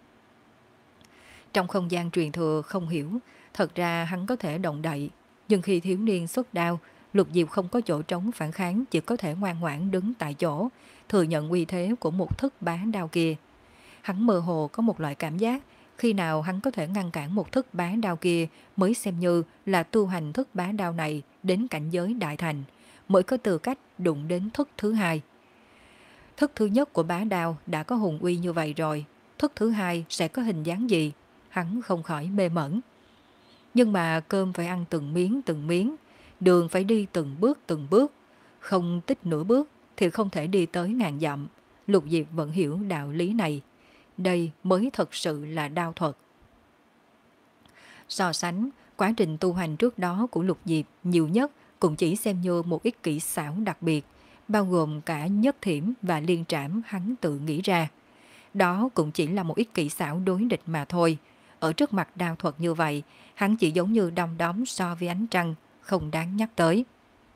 Trong không gian truyền thừa không hiểu, thật ra hắn có thể động đậy, nhưng khi thiếu niên xuất đao, Lục Diệp không có chỗ trống phản kháng, chỉ có thể ngoan ngoãn đứng tại chỗ, thừa nhận uy thế của một thức bá đao kia. Hắn mơ hồ có một loại cảm giác, khi nào hắn có thể ngăn cản một thức bá đao kia mới xem như là tu hành thức bá đao này đến cảnh giới đại thành, mới có tư cách đụng đến thức thứ hai. Thức thứ nhất của bá đao đã có hùng uy như vậy rồi, thức thứ hai sẽ có hình dáng gì? Hắn không khỏi mê mẩn. Nhưng mà cơm phải ăn từng miếng từng miếng, đường phải đi từng bước từng bước, không tích nửa bước thì không thể đi tới ngàn dặm. Lục Diệp vẫn hiểu đạo lý này. Đây mới thật sự là đao thuật. So sánh, quá trình tu hành trước đó của Lục Diệp nhiều nhất cũng chỉ xem như một ít kỹ xảo đặc biệt, bao gồm cả nhất thiểm và liên trảm hắn tự nghĩ ra. Đó cũng chỉ là một ít kỹ xảo đối địch mà thôi. Ở trước mặt đao thuật như vậy, hắn chỉ giống như đom đóm so với ánh trăng, không đáng nhắc tới.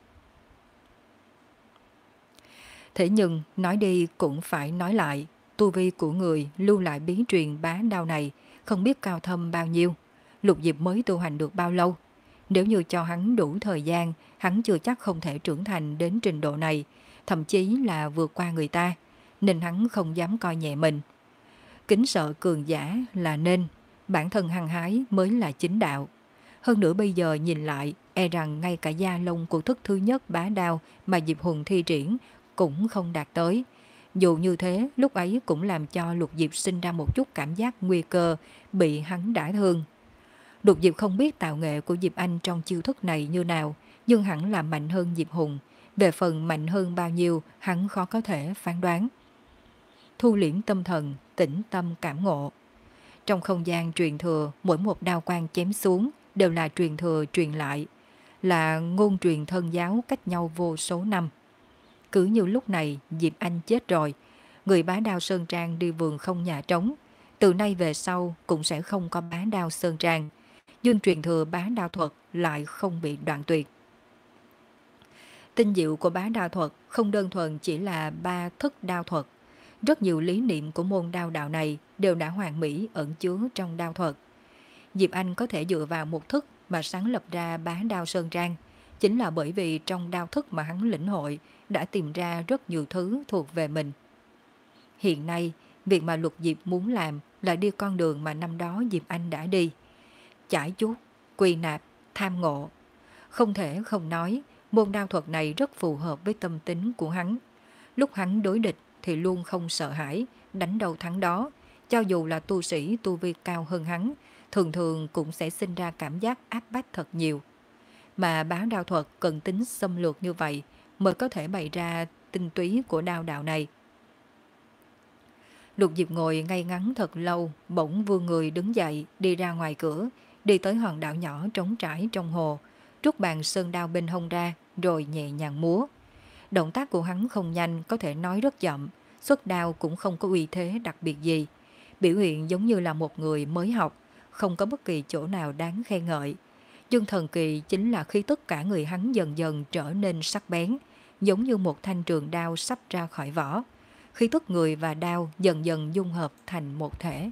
Thế nhưng, nói đi cũng phải nói lại, tu vi của người lưu lại bí truyền bá đao này không biết cao thâm bao nhiêu. Lục Diệp mới tu hành được bao lâu? Nếu như cho hắn đủ thời gian, hắn chưa chắc không thể trưởng thành đến trình độ này, thậm chí là vượt qua người ta, nên hắn không dám coi nhẹ mình. Kính sợ cường giả là nên, bản thân hăng hái mới là chính đạo. Hơn nữa bây giờ nhìn lại, e rằng ngay cả da lông của thức thứ nhất bá đao mà Diệp Hùng thi triển cũng không đạt tới. Dù như thế, lúc ấy cũng làm cho Lục Diệp sinh ra một chút cảm giác nguy cơ bị hắn đả thương. Lục Diệp không biết tạo nghệ của Diệp Anh trong chiêu thức này như nào, nhưng hẳn là mạnh hơn Diệp Hùng. Về phần mạnh hơn bao nhiêu, hắn khó có thể phán đoán. Thu liễm tâm thần, tĩnh tâm cảm ngộ. Trong không gian truyền thừa, mỗi một đao quang chém xuống đều là truyền thừa truyền lại, là ngôn truyền thân giáo cách nhau vô số năm. Cứ như lúc này Diệp Anh chết rồi, người bá đao Sơn Trang đi vườn không nhà trống, từ nay về sau cũng sẽ không có bá đao Sơn Trang, nhưng truyền thừa bá đao thuật lại không bị đoạn tuyệt. Tinh diệu của bá đao thuật không đơn thuần chỉ là ba thức đao thuật. Rất nhiều lý niệm của môn đao đạo này đều đã hoàn mỹ ẩn chứa trong đao thuật. Diệp Anh có thể dựa vào một thức mà sáng lập ra bá đao Sơn Trang, chính là bởi vì trong đao thức mà hắn lĩnh hội đã tìm ra rất nhiều thứ thuộc về mình. Hiện nay, việc mà Lục Diệp muốn làm là đi con đường mà năm đó Diệp Anh đã đi. Chải chuốt, quy nạp, tham ngộ. Không thể không nói, môn đao thuật này rất phù hợp với tâm tính của hắn. Lúc hắn đối địch thì luôn không sợ hãi, đánh đâu thắng đó. Cho dù là tu sĩ tu vi cao hơn hắn, thường thường cũng sẽ sinh ra cảm giác áp bách thật nhiều. Mà bá đao thuật cần tính xâm lược như vậy mới có thể bày ra tinh túy của đao đạo này. Lục Diệp ngồi ngay ngắn thật lâu, bỗng vươn người đứng dậy, đi ra ngoài cửa, đi tới hòn đảo nhỏ trống trải trong hồ, rút bàn sơn đao bên hông ra, rồi nhẹ nhàng múa. Động tác của hắn không nhanh, có thể nói rất chậm, xuất đao cũng không có uy thế đặc biệt gì. Biểu hiện giống như là một người mới học, không có bất kỳ chỗ nào đáng khen ngợi. Nhưng thần kỳ chính là khi tất cả người hắn dần dần trở nên sắc bén, giống như một thanh trường đao sắp ra khỏi vỏ. Khi tức người và đao dần dần dung hợp thành một thể.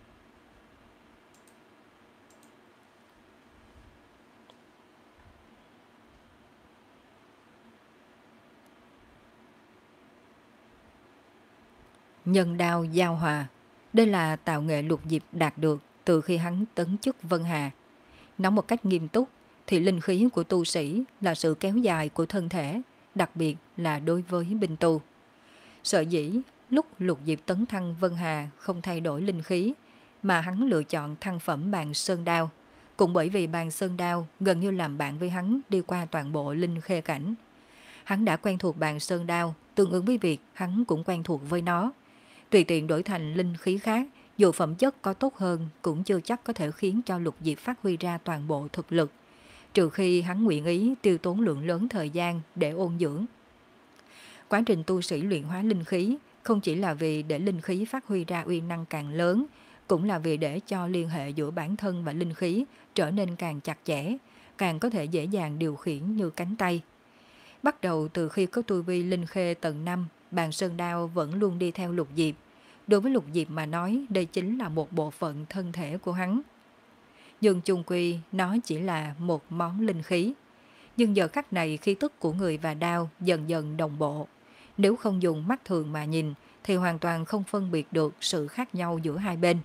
Nhân đao giao hòa. Đây là tạo nghệ Lục Diệp đạt được từ khi hắn tấn chức Vân Hà. Nói một cách nghiêm túc thì linh khí của tu sĩ là sự kéo dài của thân thể, đặc biệt là đối với binh tu. Sở dĩ lúc Lục Diệp tấn thăng Vân Hà không thay đổi linh khí, mà hắn lựa chọn thăng phẩm bàn sơn đao, cũng bởi vì bàn sơn đao gần như làm bạn với hắn đi qua toàn bộ linh khê cảnh. Hắn đã quen thuộc bàn sơn đao, tương ứng với việc hắn cũng quen thuộc với nó. Tùy tiện đổi thành linh khí khác, dù phẩm chất có tốt hơn cũng chưa chắc có thể khiến cho Lục Diệp phát huy ra toàn bộ thực lực, trừ khi hắn nguyện ý tiêu tốn lượng lớn thời gian để ôn dưỡng. Quá trình tu sĩ luyện hóa linh khí không chỉ là vì để linh khí phát huy ra uy năng càng lớn, cũng là vì để cho liên hệ giữa bản thân và linh khí trở nên càng chặt chẽ, càng có thể dễ dàng điều khiển như cánh tay. Bắt đầu từ khi có tu vi linh khê tầng năm, bàn sơn đao vẫn luôn đi theo Lục Diệp. Đối với Lục Diệp mà nói, đây chính là một bộ phận thân thể của hắn. Nhưng chung quy, nó chỉ là một món linh khí. Nhưng giờ khắc này khí tức của người và đao dần dần đồng bộ. Nếu không dùng mắt thường mà nhìn, thì hoàn toàn không phân biệt được sự khác nhau giữa hai bên.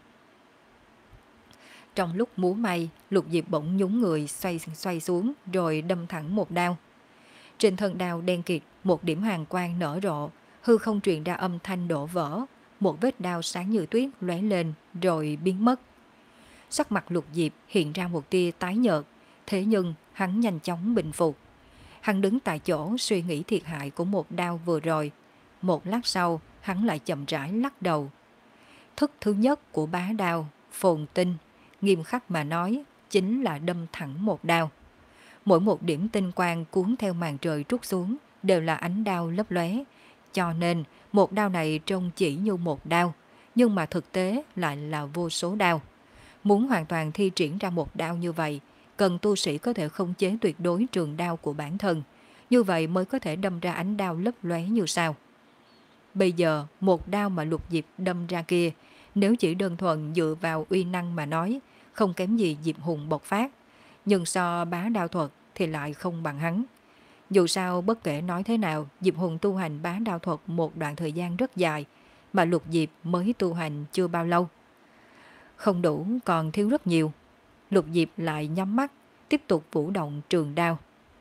Trong lúc múa may, Lục Diệp bỗng nhún người xoay xoay xuống rồi đâm thẳng một đao. Trên thân đao đen kịt, một điểm hàn quang nở rộ, hư không truyền ra âm thanh đổ vỡ, một vết đao sáng như tuyết lóe lên rồi biến mất. Sắc mặt Lục Diệp hiện ra một tia tái nhợt, thế nhưng hắn nhanh chóng bình phục. Hắn đứng tại chỗ suy nghĩ thiệt hại của một đao vừa rồi. Một lát sau, hắn lại chậm rãi lắc đầu. Thức thứ nhất của bá đao, phồn tinh, nghiêm khắc mà nói, chính là đâm thẳng một đao. Mỗi một điểm tinh quang cuốn theo màn trời trút xuống đều là ánh đao lấp lóe, cho nên một đao này trông chỉ như một đao, nhưng mà thực tế lại là vô số đao. Muốn hoàn toàn thi triển ra một đao như vậy, cần tu sĩ có thể khống chế tuyệt đối trường đao của bản thân, như vậy mới có thể đâm ra ánh đao lấp lóe như sao. Bây giờ, một đao mà Lục Diệp đâm ra kia, nếu chỉ đơn thuần dựa vào uy năng mà nói, không kém gì Diệp Hùng bộc phát, nhưng so bá đao thuật thì lại không bằng hắn. Dù sao bất kể nói thế nào, Diệp Hùng tu hành bá đao thuật một đoạn thời gian rất dài, mà Lục Diệp mới tu hành chưa bao lâu. Không đủ, còn thiếu rất nhiều. Lục Diệp lại nhắm mắt, tiếp tục vũ động trường đao.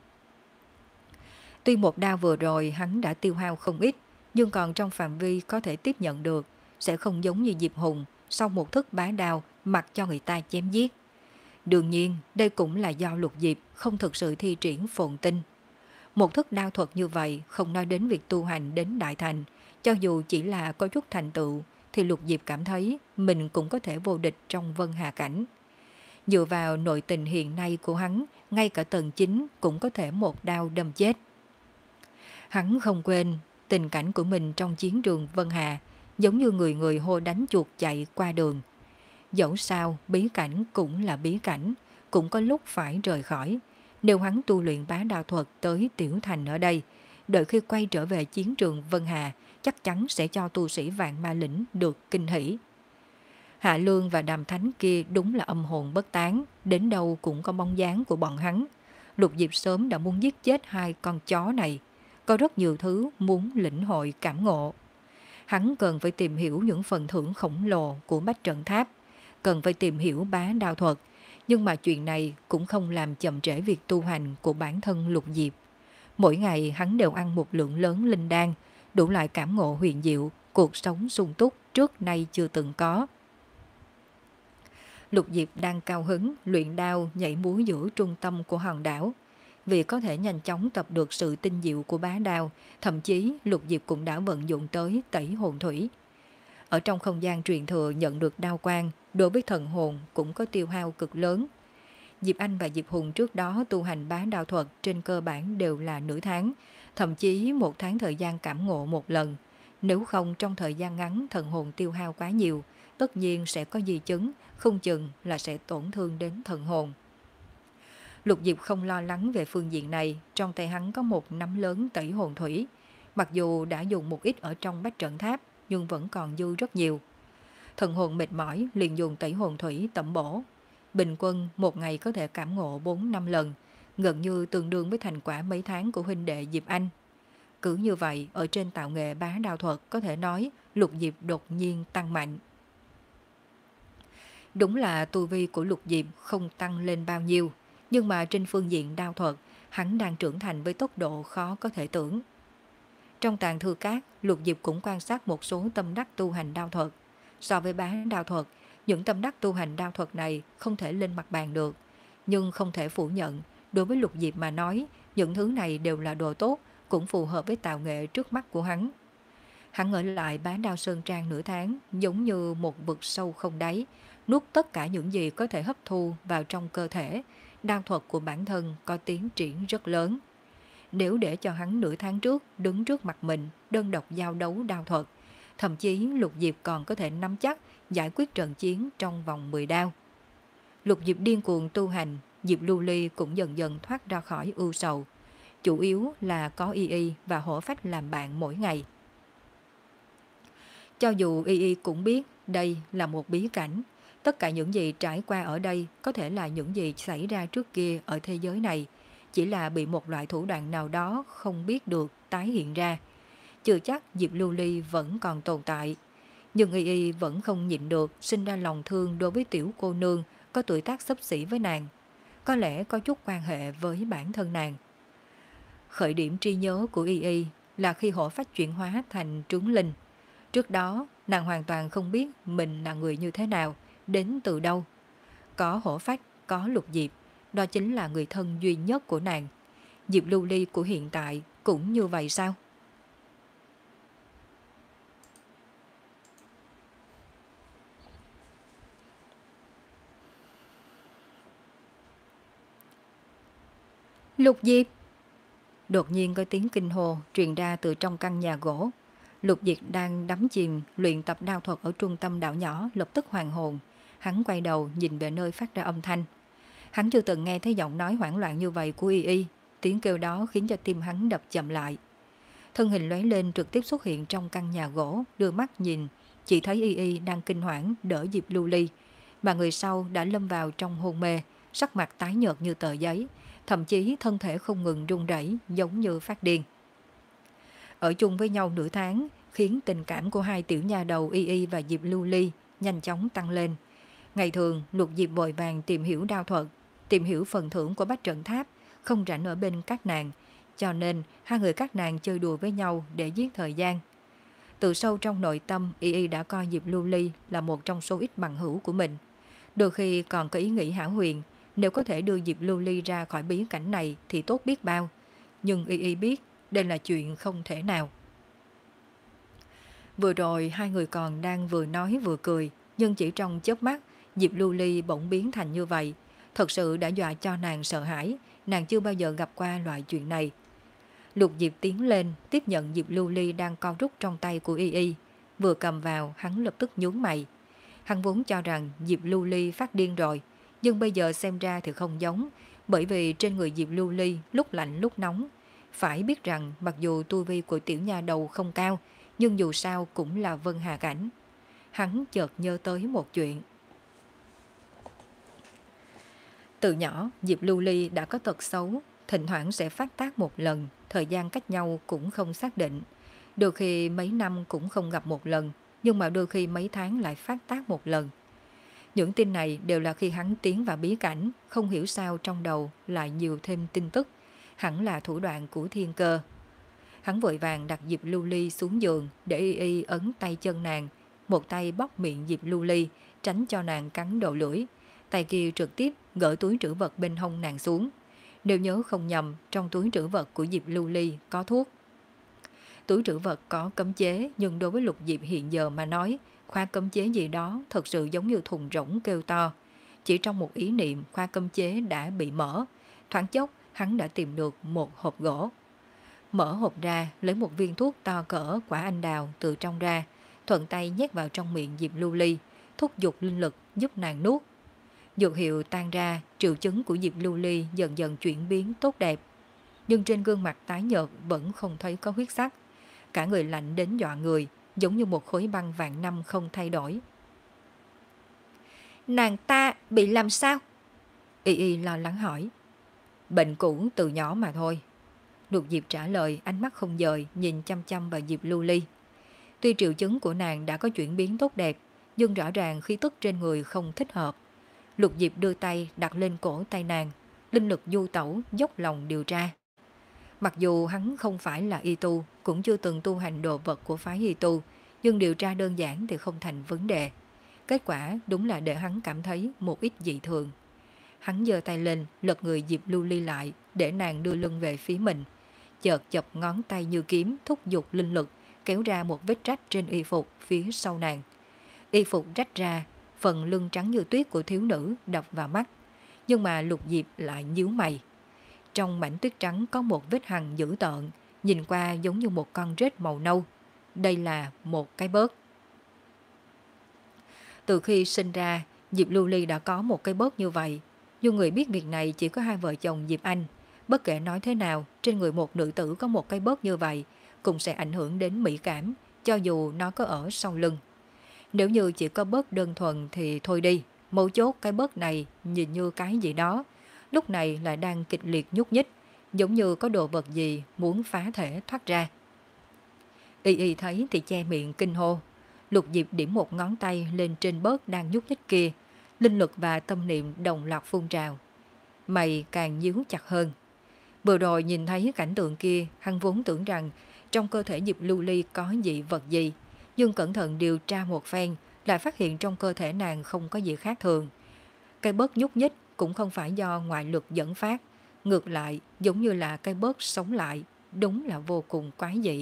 Tuy một đao vừa rồi hắn đã tiêu hao không ít, nhưng còn trong phạm vi có thể tiếp nhận được, sẽ không giống như Diệp Hùng sau một thức bá đao mặc cho người ta chém giết. Đương nhiên, đây cũng là do Lục Diệp không thực sự thi triển phồn tinh. Một thức đao thuật như vậy không nói đến việc tu hành đến đại thành, cho dù chỉ là có chút thành tựu, thì Lục Diệp cảm thấy mình cũng có thể vô địch trong Vân Hà cảnh. Dựa vào nội tình hiện nay của hắn, ngay cả tầng chín cũng có thể một đao đâm chết. Hắn không quên tình cảnh của mình trong chiến trường Vân Hà, giống như người người hô đánh chuột chạy qua đường. Dẫu sao, bí cảnh cũng là bí cảnh, cũng có lúc phải rời khỏi. Nếu hắn tu luyện bá đạo thuật tới tiểu thành ở đây, đợi khi quay trở về chiến trường Vân Hà, chắc chắn sẽ cho tu sĩ Vạn Ma Lĩnh được kinh hỉ. Hạ Lương và Đàm Thánh kia đúng là âm hồn bất tán, đến đâu cũng có bóng dáng của bọn hắn. Lục Diệp sớm đã muốn giết chết hai con chó này, có rất nhiều thứ muốn lĩnh hội cảm ngộ. Hắn cần phải tìm hiểu những phần thưởng khổng lồ của Bách Trận Tháp, cần phải tìm hiểu bá đao thuật, nhưng mà chuyện này cũng không làm chậm trễ việc tu hành của bản thân Lục Diệp. Mỗi ngày hắn đều ăn một lượng lớn linh đan, đủ loại cảm ngộ huyền diệu, cuộc sống sung túc trước nay chưa từng có. Lục Diệp đang cao hứng, luyện đao nhảy múa giữa trung tâm của hòn đảo. Vì có thể nhanh chóng tập được sự tinh diệu của bá đao, thậm chí Lục Diệp cũng đã vận dụng tới tẩy hồn thủy. Ở trong không gian truyền thừa nhận được đao quang, đối với thần hồn cũng có tiêu hao cực lớn. Diệp Anh và Diệp Hùng trước đó tu hành bá đao thuật trên cơ bản đều là nửa tháng, thậm chí một tháng thời gian cảm ngộ một lần. Nếu không trong thời gian ngắn thần hồn tiêu hao quá nhiều, tất nhiên sẽ có di chứng, không chừng là sẽ tổn thương đến thần hồn. Lục Diệp không lo lắng về phương diện này, trong tay hắn có một nắm lớn tẩy hồn thủy. Mặc dù đã dùng một ít ở trong Bách Trận Tháp, nhưng vẫn còn dư rất nhiều. Thần hồn mệt mỏi liền dùng tẩy hồn thủy tẩm bổ. Bình quân một ngày có thể cảm ngộ bốn năm lần, gần như tương đương với thành quả mấy tháng của huynh đệ Diệp Anh. Cứ như vậy, ở trên tạo nghệ bá đao thuật có thể nói Lục Diệp đột nhiên tăng mạnh. Đúng là tu vi của Lục Diệp không tăng lên bao nhiêu, nhưng mà trên phương diện đao thuật, hắn đang trưởng thành với tốc độ khó có thể tưởng. Trong tàng thư cát, Lục Diệp cũng quan sát một số tâm đắc tu hành đao thuật. So với bá đao thuật, những tâm đắc tu hành đao thuật này không thể lên mặt bàn được. Nhưng không thể phủ nhận, đối với Lục Diệp mà nói, những thứ này đều là đồ tốt, cũng phù hợp với tạo nghệ trước mắt của hắn. Hắn ở lại bá đao sơn trang nửa tháng, giống như một vực sâu không đáy, nuốt tất cả những gì có thể hấp thu vào trong cơ thể. Đao thuật của bản thân có tiến triển rất lớn. Nếu để cho hắn nửa tháng trước đứng trước mặt mình đơn độc giao đấu đao thuật, thậm chí Lục Diệp còn có thể nắm chắc giải quyết trận chiến trong vòng mười đao. Lục Diệp điên cuồng tu hành, Diệp Lưu Ly cũng dần dần thoát ra khỏi ưu sầu. Chủ yếu là có Y Y và Hổ Phách làm bạn mỗi ngày. Cho dù Y Y cũng biết đây là một bí cảnh, tất cả những gì trải qua ở đây có thể là những gì xảy ra trước kia ở thế giới này, chỉ là bị một loại thủ đoạn nào đó không biết được tái hiện ra. Chưa chắc Diệp Lưu Ly vẫn còn tồn tại, nhưng Y Y vẫn không nhịn được sinh ra lòng thương đối với tiểu cô nương có tuổi tác xấp xỉ với nàng. Có lẽ có chút quan hệ với bản thân nàng. Khởi điểm trí nhớ của Y Y là khi Hổ Phách chuyển hóa thành trứng linh. Trước đó, nàng hoàn toàn không biết mình là người như thế nào, đến từ đâu. Có Hổ Phách, có Lục Diệp, đó chính là người thân duy nhất của nàng. Diệp Lưu Ly của hiện tại cũng như vậy sao? Lục Diệp! Đột nhiên có tiếng kinh hô truyền ra từ trong căn nhà gỗ. Lục Diệp đang đắm chìm luyện tập đao thuật ở trung tâm đảo nhỏ lập tức hoàn hồn. Hắn quay đầu nhìn về nơi phát ra âm thanh. Hắn chưa từng nghe thấy giọng nói hoảng loạn như vậy của Y Y. Tiếng kêu đó khiến cho tim hắn đập chậm lại. Thân hình lóe lên trực tiếp xuất hiện trong căn nhà gỗ, đưa mắt nhìn, chỉ thấy Y Y đang kinh hoảng đỡ Diệp Lưu Ly, mà người sau đã lâm vào trong hôn mê, sắc mặt tái nhợt như tờ giấy, thậm chí thân thể không ngừng run rẩy giống như phát điên. Ở chung với nhau nửa tháng khiến tình cảm của hai tiểu nha đầu Y Y và Diệp Lưu Ly nhanh chóng tăng lên. Ngày thường Lục Diệp vội vàng tìm hiểu đao thuật, tìm hiểu phần thưởng của Bách Trận Tháp, không rảnh ở bên các nàng, cho nên hai người các nàng chơi đùa với nhau để giết thời gian. Từ sâu trong nội tâm, Y Y đã coi Diệp Lưu Ly là một trong số ít bằng hữu của mình. Đôi khi còn có ý nghĩ hão huyền, nếu có thể đưa Diệp Lưu Ly ra khỏi bí cảnh này thì tốt biết bao. Nhưng Y Y biết đây là chuyện không thể nào. Vừa rồi hai người còn đang vừa nói vừa cười, nhưng chỉ trong chớp mắt Diệp Lưu Ly bỗng biến thành như vậy. Thật sự đã dọa cho nàng sợ hãi, nàng chưa bao giờ gặp qua loại chuyện này. Lục Diệp tiến lên tiếp nhận Diệp Lưu Ly đang co rút trong tay của Y Y. Vừa cầm vào hắn lập tức nhướng mày. Hắn vốn cho rằng Diệp Lưu Ly phát điên rồi, nhưng bây giờ xem ra thì không giống, bởi vì trên người Diệp Lưu Ly lúc lạnh lúc nóng. Phải biết rằng mặc dù tu vi của tiểu nha đầu không cao, nhưng dù sao cũng là Vân Hà cảnh. Hắn chợt nhớ tới một chuyện. Từ nhỏ, Diệp Lưu Ly đã có tật xấu, thỉnh thoảng sẽ phát tác một lần, thời gian cách nhau cũng không xác định. Đôi khi mấy năm cũng không gặp một lần, nhưng mà đôi khi mấy tháng lại phát tác một lần. Những tin này đều là khi hắn tiến vào bí cảnh, không hiểu sao trong đầu lại nhiều thêm tin tức, hẳn là thủ đoạn của thiên cơ. Hắn vội vàng đặt Diệp Lưu Ly xuống giường để y y ấn tay chân nàng, một tay bóp miệng Diệp Lưu Ly, tránh cho nàng cắn đầu lưỡi. Tay kia trực tiếp gỡ túi trữ vật bên hông nàng xuống. Nếu nhớ không nhầm, trong túi trữ vật của Diệp Lưu Ly có thuốc. Túi trữ vật có cấm chế, nhưng đối với Lục Diệp hiện giờ mà nói, khoa cấm chế gì đó thật sự giống như thùng rỗng kêu to. Chỉ trong một ý niệm, khoa cấm chế đã bị mở. Thoáng chốc, hắn đã tìm được một hộp gỗ. Mở hộp ra, lấy một viên thuốc to cỡ quả anh đào từ trong ra, thuận tay nhét vào trong miệng Diệp Lưu Ly, thúc giục linh lực giúp nàng nuốt. Dược hiệu tan ra, triệu chứng của Diệp Lưu Ly dần dần chuyển biến tốt đẹp. Nhưng trên gương mặt tái nhợt vẫn không thấy có huyết sắc. Cả người lạnh đến dọa người, giống như một khối băng vạn năm không thay đổi. Nàng ta bị làm sao? Y Y lo lắng hỏi. Bệnh cũ từ nhỏ mà thôi. Lục Diệp trả lời, ánh mắt không dời, nhìn chăm chăm vào Diệp Lưu Ly. Tuy triệu chứng của nàng đã có chuyển biến tốt đẹp, nhưng rõ ràng khí tức trên người không thích hợp. Lục Diệp đưa tay đặt lên cổ tay nàng, linh lực du tẩu, dốc lòng điều tra. Mặc dù hắn không phải là y tu, cũng chưa từng tu hành đồ vật của phái y tu, nhưng điều tra đơn giản thì không thành vấn đề. Kết quả đúng là để hắn cảm thấy một ít dị thường. Hắn giơ tay lên, lật người Diệp Lưu Ly lại, để nàng đưa lưng về phía mình. Chợt chập ngón tay như kiếm, thúc giục linh lực, kéo ra một vết rách trên y phục phía sau nàng. Y phục rách ra, phần lưng trắng như tuyết của thiếu nữ đập vào mắt. Nhưng mà Lục Diệp lại nhíu mày. Trong mảnh tuyết trắng có một vết hằn dữ tợn, nhìn qua giống như một con rết màu nâu. Đây là một cái bớt. Từ khi sinh ra, Diệp Lưu Ly đã có một cái bớt như vậy. Nhưng người biết việc này chỉ có hai vợ chồng Diệp Anh. Bất kể nói thế nào, trên người một nữ tử có một cái bớt như vậy cũng sẽ ảnh hưởng đến mỹ cảm, cho dù nó có ở sau lưng. Nếu như chỉ có bớt đơn thuần thì thôi đi, mấu chốt cái bớt này nhìn như cái gì đó, lúc này lại đang kịch liệt nhúc nhích, giống như có đồ vật gì muốn phá thể thoát ra. Y Y thấy thì che miệng kinh hô. Lục Diệp điểm một ngón tay lên trên bớt đang nhúc nhích kia, linh lực và tâm niệm đồng loạt phun trào. Mày càng nhíu chặt hơn. Vừa rồi nhìn thấy cảnh tượng kia, hắn vốn tưởng rằng trong cơ thể Diệp Lưu Ly có dị vật gì, nhưng cẩn thận điều tra một phen lại phát hiện trong cơ thể nàng không có gì khác thường. Cái bớt nhúc nhích cũng không phải do ngoại lực dẫn phát, ngược lại giống như là cái bớt sống lại, đúng là vô cùng quái dị.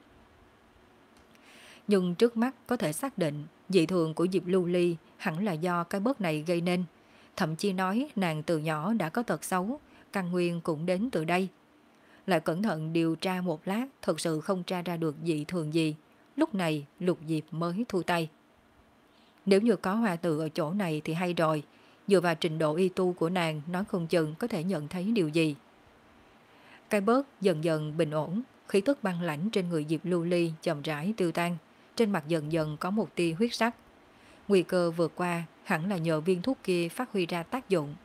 Nhưng trước mắt có thể xác định dị thường của Diệp Lưu Ly hẳn là do cái bớt này gây nên. Thậm chí nói nàng từ nhỏ đã có tật xấu, căn nguyên cũng đến từ đây. Lại cẩn thận điều tra một lát, thật sự không tra ra được dị thường gì. Lúc này Lục Diệp mới thu tay. Nếu như có hoa tự ở chỗ này thì hay rồi. Dựa vào trình độ y tu của nàng, nói không chừng có thể nhận thấy điều gì. Cái bớt dần dần bình ổn, khí tức băng lãnh trên người Diệp Lưu Ly chậm rãi tiêu tan. Trên mặt dần dần có một tia huyết sắc. Nguy cơ vượt qua hẳn là nhờ viên thuốc kia phát huy ra tác dụng.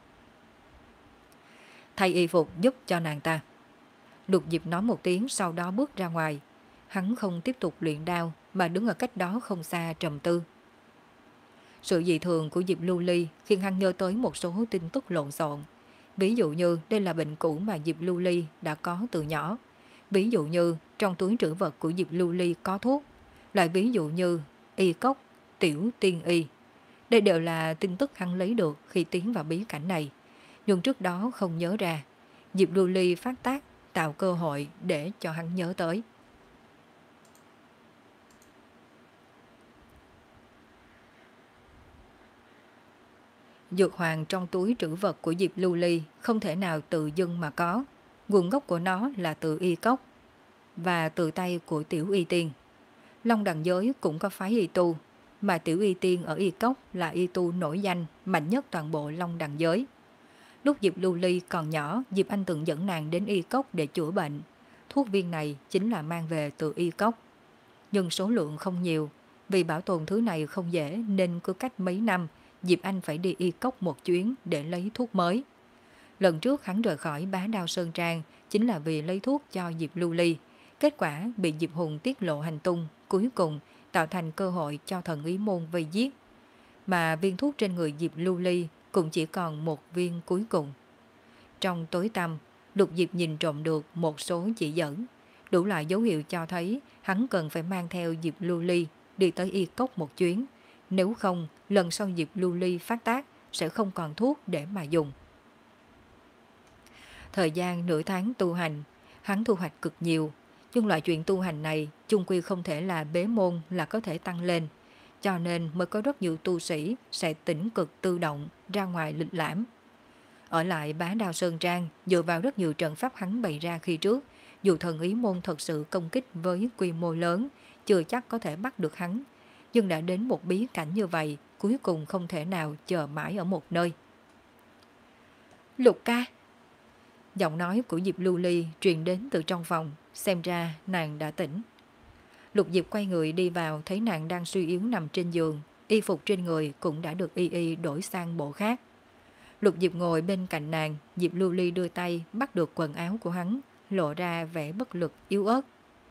Thay y phục giúp cho nàng ta. Lục Diệp nói một tiếng, sau đó bước ra ngoài. Hắn không tiếp tục luyện đao mà đứng ở cách đó không xa trầm tư. Sự dị thường của Diệp Lưu Ly khiến hắn nhớ tới một số tin tức lộn xộn. Ví dụ như đây là bệnh cũ mà Diệp Lưu Ly đã có từ nhỏ. Ví dụ như trong túi trữ vật của Diệp Lưu Ly có thuốc. Lại ví dụ như y cốc, tiểu tiên y. Đây đều là tin tức hắn lấy được khi tiến vào bí cảnh này. Nhưng trước đó không nhớ ra. Diệp Lưu Ly phát tác tạo cơ hội để cho hắn nhớ tới. Dược hoàng trong túi trữ vật của Diệp Lưu Ly không thể nào tự dưng mà có. Nguồn gốc của nó là từ y cốc và từ tay của tiểu y tiên. Long Đằng giới cũng có phái y tu, mà tiểu y tiên ở y cốc là y tu nổi danh, mạnh nhất toàn bộ Long Đằng giới. Lúc Diệp Lưu Ly còn nhỏ, Diệp Anh từng dẫn nàng đến y cốc để chữa bệnh. Thuốc viên này chính là mang về từ y cốc. Nhưng số lượng không nhiều, vì bảo tồn thứ này không dễ nên cứ cách mấy năm, Diệp Anh phải đi y cốc một chuyến để lấy thuốc mới. Lần trước hắn rời khỏi Bá Đao Sơn Trang chính là vì lấy thuốc cho Diệp Lưu Ly. Kết quả bị Diệp Hùng tiết lộ hành tung, cuối cùng tạo thành cơ hội cho thần ý môn vây giết. Mà viên thuốc trên người Diệp Lưu Ly cũng chỉ còn một viên cuối cùng. Trong tối tăm, Lục Diệp nhìn trộm được một số chỉ dẫn, đủ loại dấu hiệu cho thấy hắn cần phải mang theo Diệp Lưu Ly đi tới y cốc một chuyến. Nếu không, lần sau Diệp Lưu Ly phát tác sẽ không còn thuốc để mà dùng. Thời gian nửa tháng tu hành, hắn thu hoạch cực nhiều, nhưng loại chuyện tu hành này chung quy không thể là bế môn là có thể tăng lên, cho nên mới có rất nhiều tu sĩ sẽ tỉnh cực tự động ra ngoài lịch lãm. Ở lại Bá Đao Sơn Trang dựa vào rất nhiều trận pháp hắn bày ra khi trước, dù thần ý môn thật sự công kích với quy mô lớn, chưa chắc có thể bắt được hắn, nhưng đã đến một bí cảnh như vậy, cuối cùng không thể nào chờ mãi ở một nơi. Lục ca! Giọng nói của Diệp Lưu Ly truyền đến từ trong phòng, xem ra nàng đã tỉnh. Lục Diệp quay người đi vào thấy nàng đang suy yếu nằm trên giường, y phục trên người cũng đã được y y đổi sang bộ khác. Lục Diệp ngồi bên cạnh nàng, Diệp Lưu Ly đưa tay bắt được quần áo của hắn, lộ ra vẻ bất lực yếu ớt.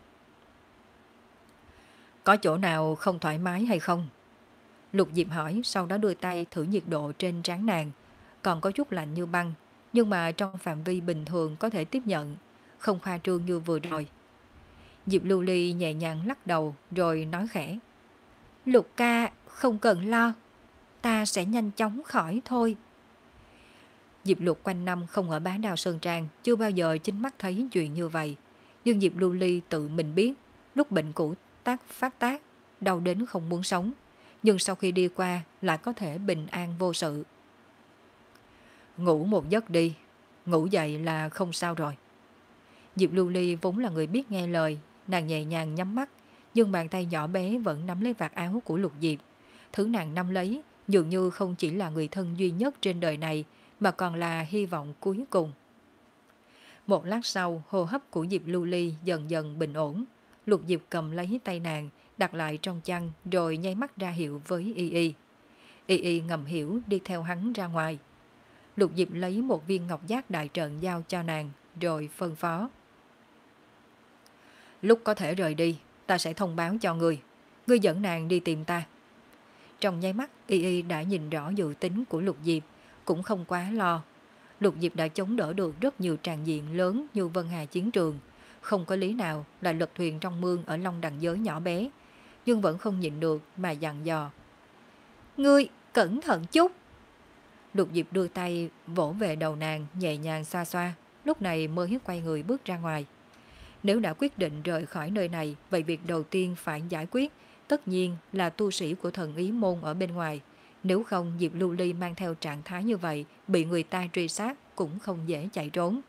Có chỗ nào không thoải mái hay không? Lục Diệp hỏi, sau đó đưa tay thử nhiệt độ trên trán nàng, còn có chút lạnh như băng, nhưng mà trong phạm vi bình thường có thể tiếp nhận, không khoa trương như vừa rồi. Diệp Lưu Ly nhẹ nhàng lắc đầu rồi nói khẽ. Lục ca, không cần lo, ta sẽ nhanh chóng khỏi thôi. Diệp Lục quanh năm không ở Bá Đao Sơn Trang, chưa bao giờ chính mắt thấy chuyện như vậy. Nhưng Diệp Lưu Ly tự mình biết, lúc bệnh cũ tác phát tác, đau đến không muốn sống, nhưng sau khi đi qua lại có thể bình an vô sự. Ngủ một giấc đi, ngủ dậy là không sao rồi. Diệp Lưu Ly vốn là người biết nghe lời, nàng nhẹ nhàng nhắm mắt, nhưng bàn tay nhỏ bé vẫn nắm lấy vạt áo của Lục Diệp. Thứ nàng nắm lấy dường như không chỉ là người thân duy nhất trên đời này, mà còn là hy vọng cuối cùng. Một lát sau, hô hấp của Diệp Lưu Ly dần dần bình ổn. Lục Diệp cầm lấy tay nàng, đặt lại trong chăn rồi nháy mắt ra hiệu với Y Y. Y Y ngầm hiểu đi theo hắn ra ngoài. Lục Diệp lấy một viên ngọc giác đại trận giao cho nàng, rồi phân phó. Lúc có thể rời đi, ta sẽ thông báo cho ngươi. Ngươi dẫn nàng đi tìm ta. Trong nháy mắt, Y Y đã nhìn rõ dự tính của Lục Diệp, cũng không quá lo. Lục Diệp đã chống đỡ được rất nhiều tràn diện lớn như Vân Hà chiến trường, không có lý nào là lật thuyền trong mương ở Long Đằng giới nhỏ bé, nhưng vẫn không nhịn được mà dặn dò. Ngươi, cẩn thận chút. Lục Diệp đưa tay vỗ về đầu nàng, nhẹ nhàng xoa xoa, lúc này mới quay người bước ra ngoài. Nếu đã quyết định rời khỏi nơi này, vậy việc đầu tiên phải giải quyết tất nhiên là tu sĩ của thần ý môn ở bên ngoài. Nếu không, Diệp Lưu Ly mang theo trạng thái như vậy, bị người ta truy sát cũng không dễ chạy trốn.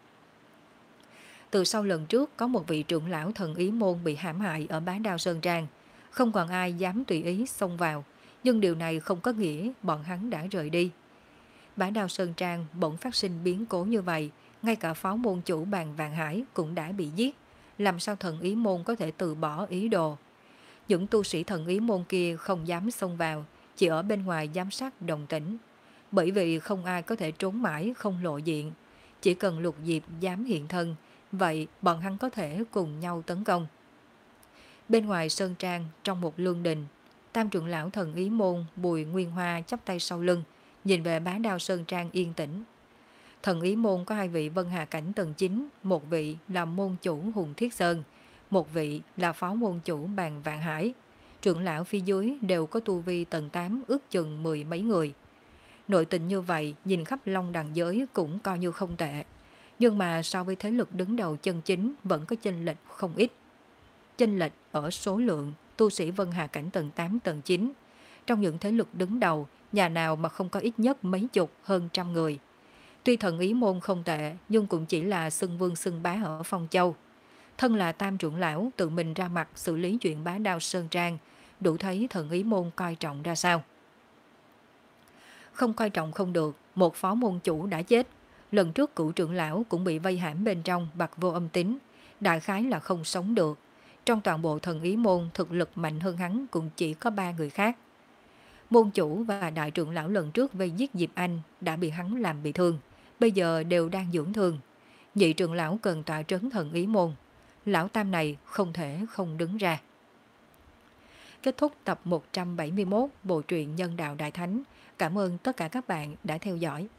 Từ sau lần trước có một vị trưởng lão thần ý môn bị hãm hại ở Bá Đao Sơn Trang, không còn ai dám tùy ý xông vào, nhưng điều này không có nghĩa bọn hắn đã rời đi. Bá Đao Sơn Trang bỗng phát sinh biến cố như vậy, ngay cả phó môn chủ Bàn Vạn Hải cũng đã bị giết, làm sao thần ý môn có thể từ bỏ ý đồ. Những tu sĩ thần ý môn kia không dám xông vào, chỉ ở bên ngoài giám sát đồng tĩnh, bởi vì không ai có thể trốn mãi không lộ diện. Chỉ cần Lục Diệp dám hiện thân, vậy bọn hắn có thể cùng nhau tấn công. Bên ngoài Sơn Trang, trong một lương đình, tam trưởng lão thần ý môn Bùi Nguyên Hoa chắp tay sau lưng, nhìn về Bá Đao Sơn Trang yên tĩnh. Thần ý môn có hai vị Vân Hà cảnh tầng chín, một vị là môn chủ Hùng Thiết Sơn, một vị là phó môn chủ Bàn Vạn Hải. Trưởng lão phía dưới đều có tu vi tầng tám, ước chừng mười mấy người. Nội tình như vậy, nhìn khắp Long Đằng giới cũng coi như không tệ. Nhưng mà so với thế lực đứng đầu chân chính vẫn có chênh lệch không ít. Chênh lệch ở số lượng tu sĩ Vân Hà cảnh tầng tám, tầng chín. Trong những thế lực đứng đầu, nhà nào mà không có ít nhất mấy chục hơn trăm người. Tuy thần ý môn không tệ, nhưng cũng chỉ là xưng vương xưng bá ở Phong Châu. Thân là tam trưởng lão tự mình ra mặt xử lý chuyện Bá Đao Sơn Trang, đủ thấy thần ý môn coi trọng ra sao. Không coi trọng không được, một phó môn chủ đã chết. Lần trước cựu trưởng lão cũng bị vây hãm bên trong bạc vô âm tín, đại khái là không sống được. Trong toàn bộ thần ý môn, thực lực mạnh hơn hắn cũng chỉ có ba người khác. Môn chủ và đại trưởng lão lần trước vây giết Diệp Anh đã bị hắn làm bị thương, bây giờ đều đang dưỡng thương. Nhị trưởng lão cần tọa trấn thần ý môn, lão tam này không thể không đứng ra. Kết thúc tập một trăm bảy mươi mốt bộ truyện Nhân đạo Đại Thánh. Cảm ơn tất cả các bạn đã theo dõi.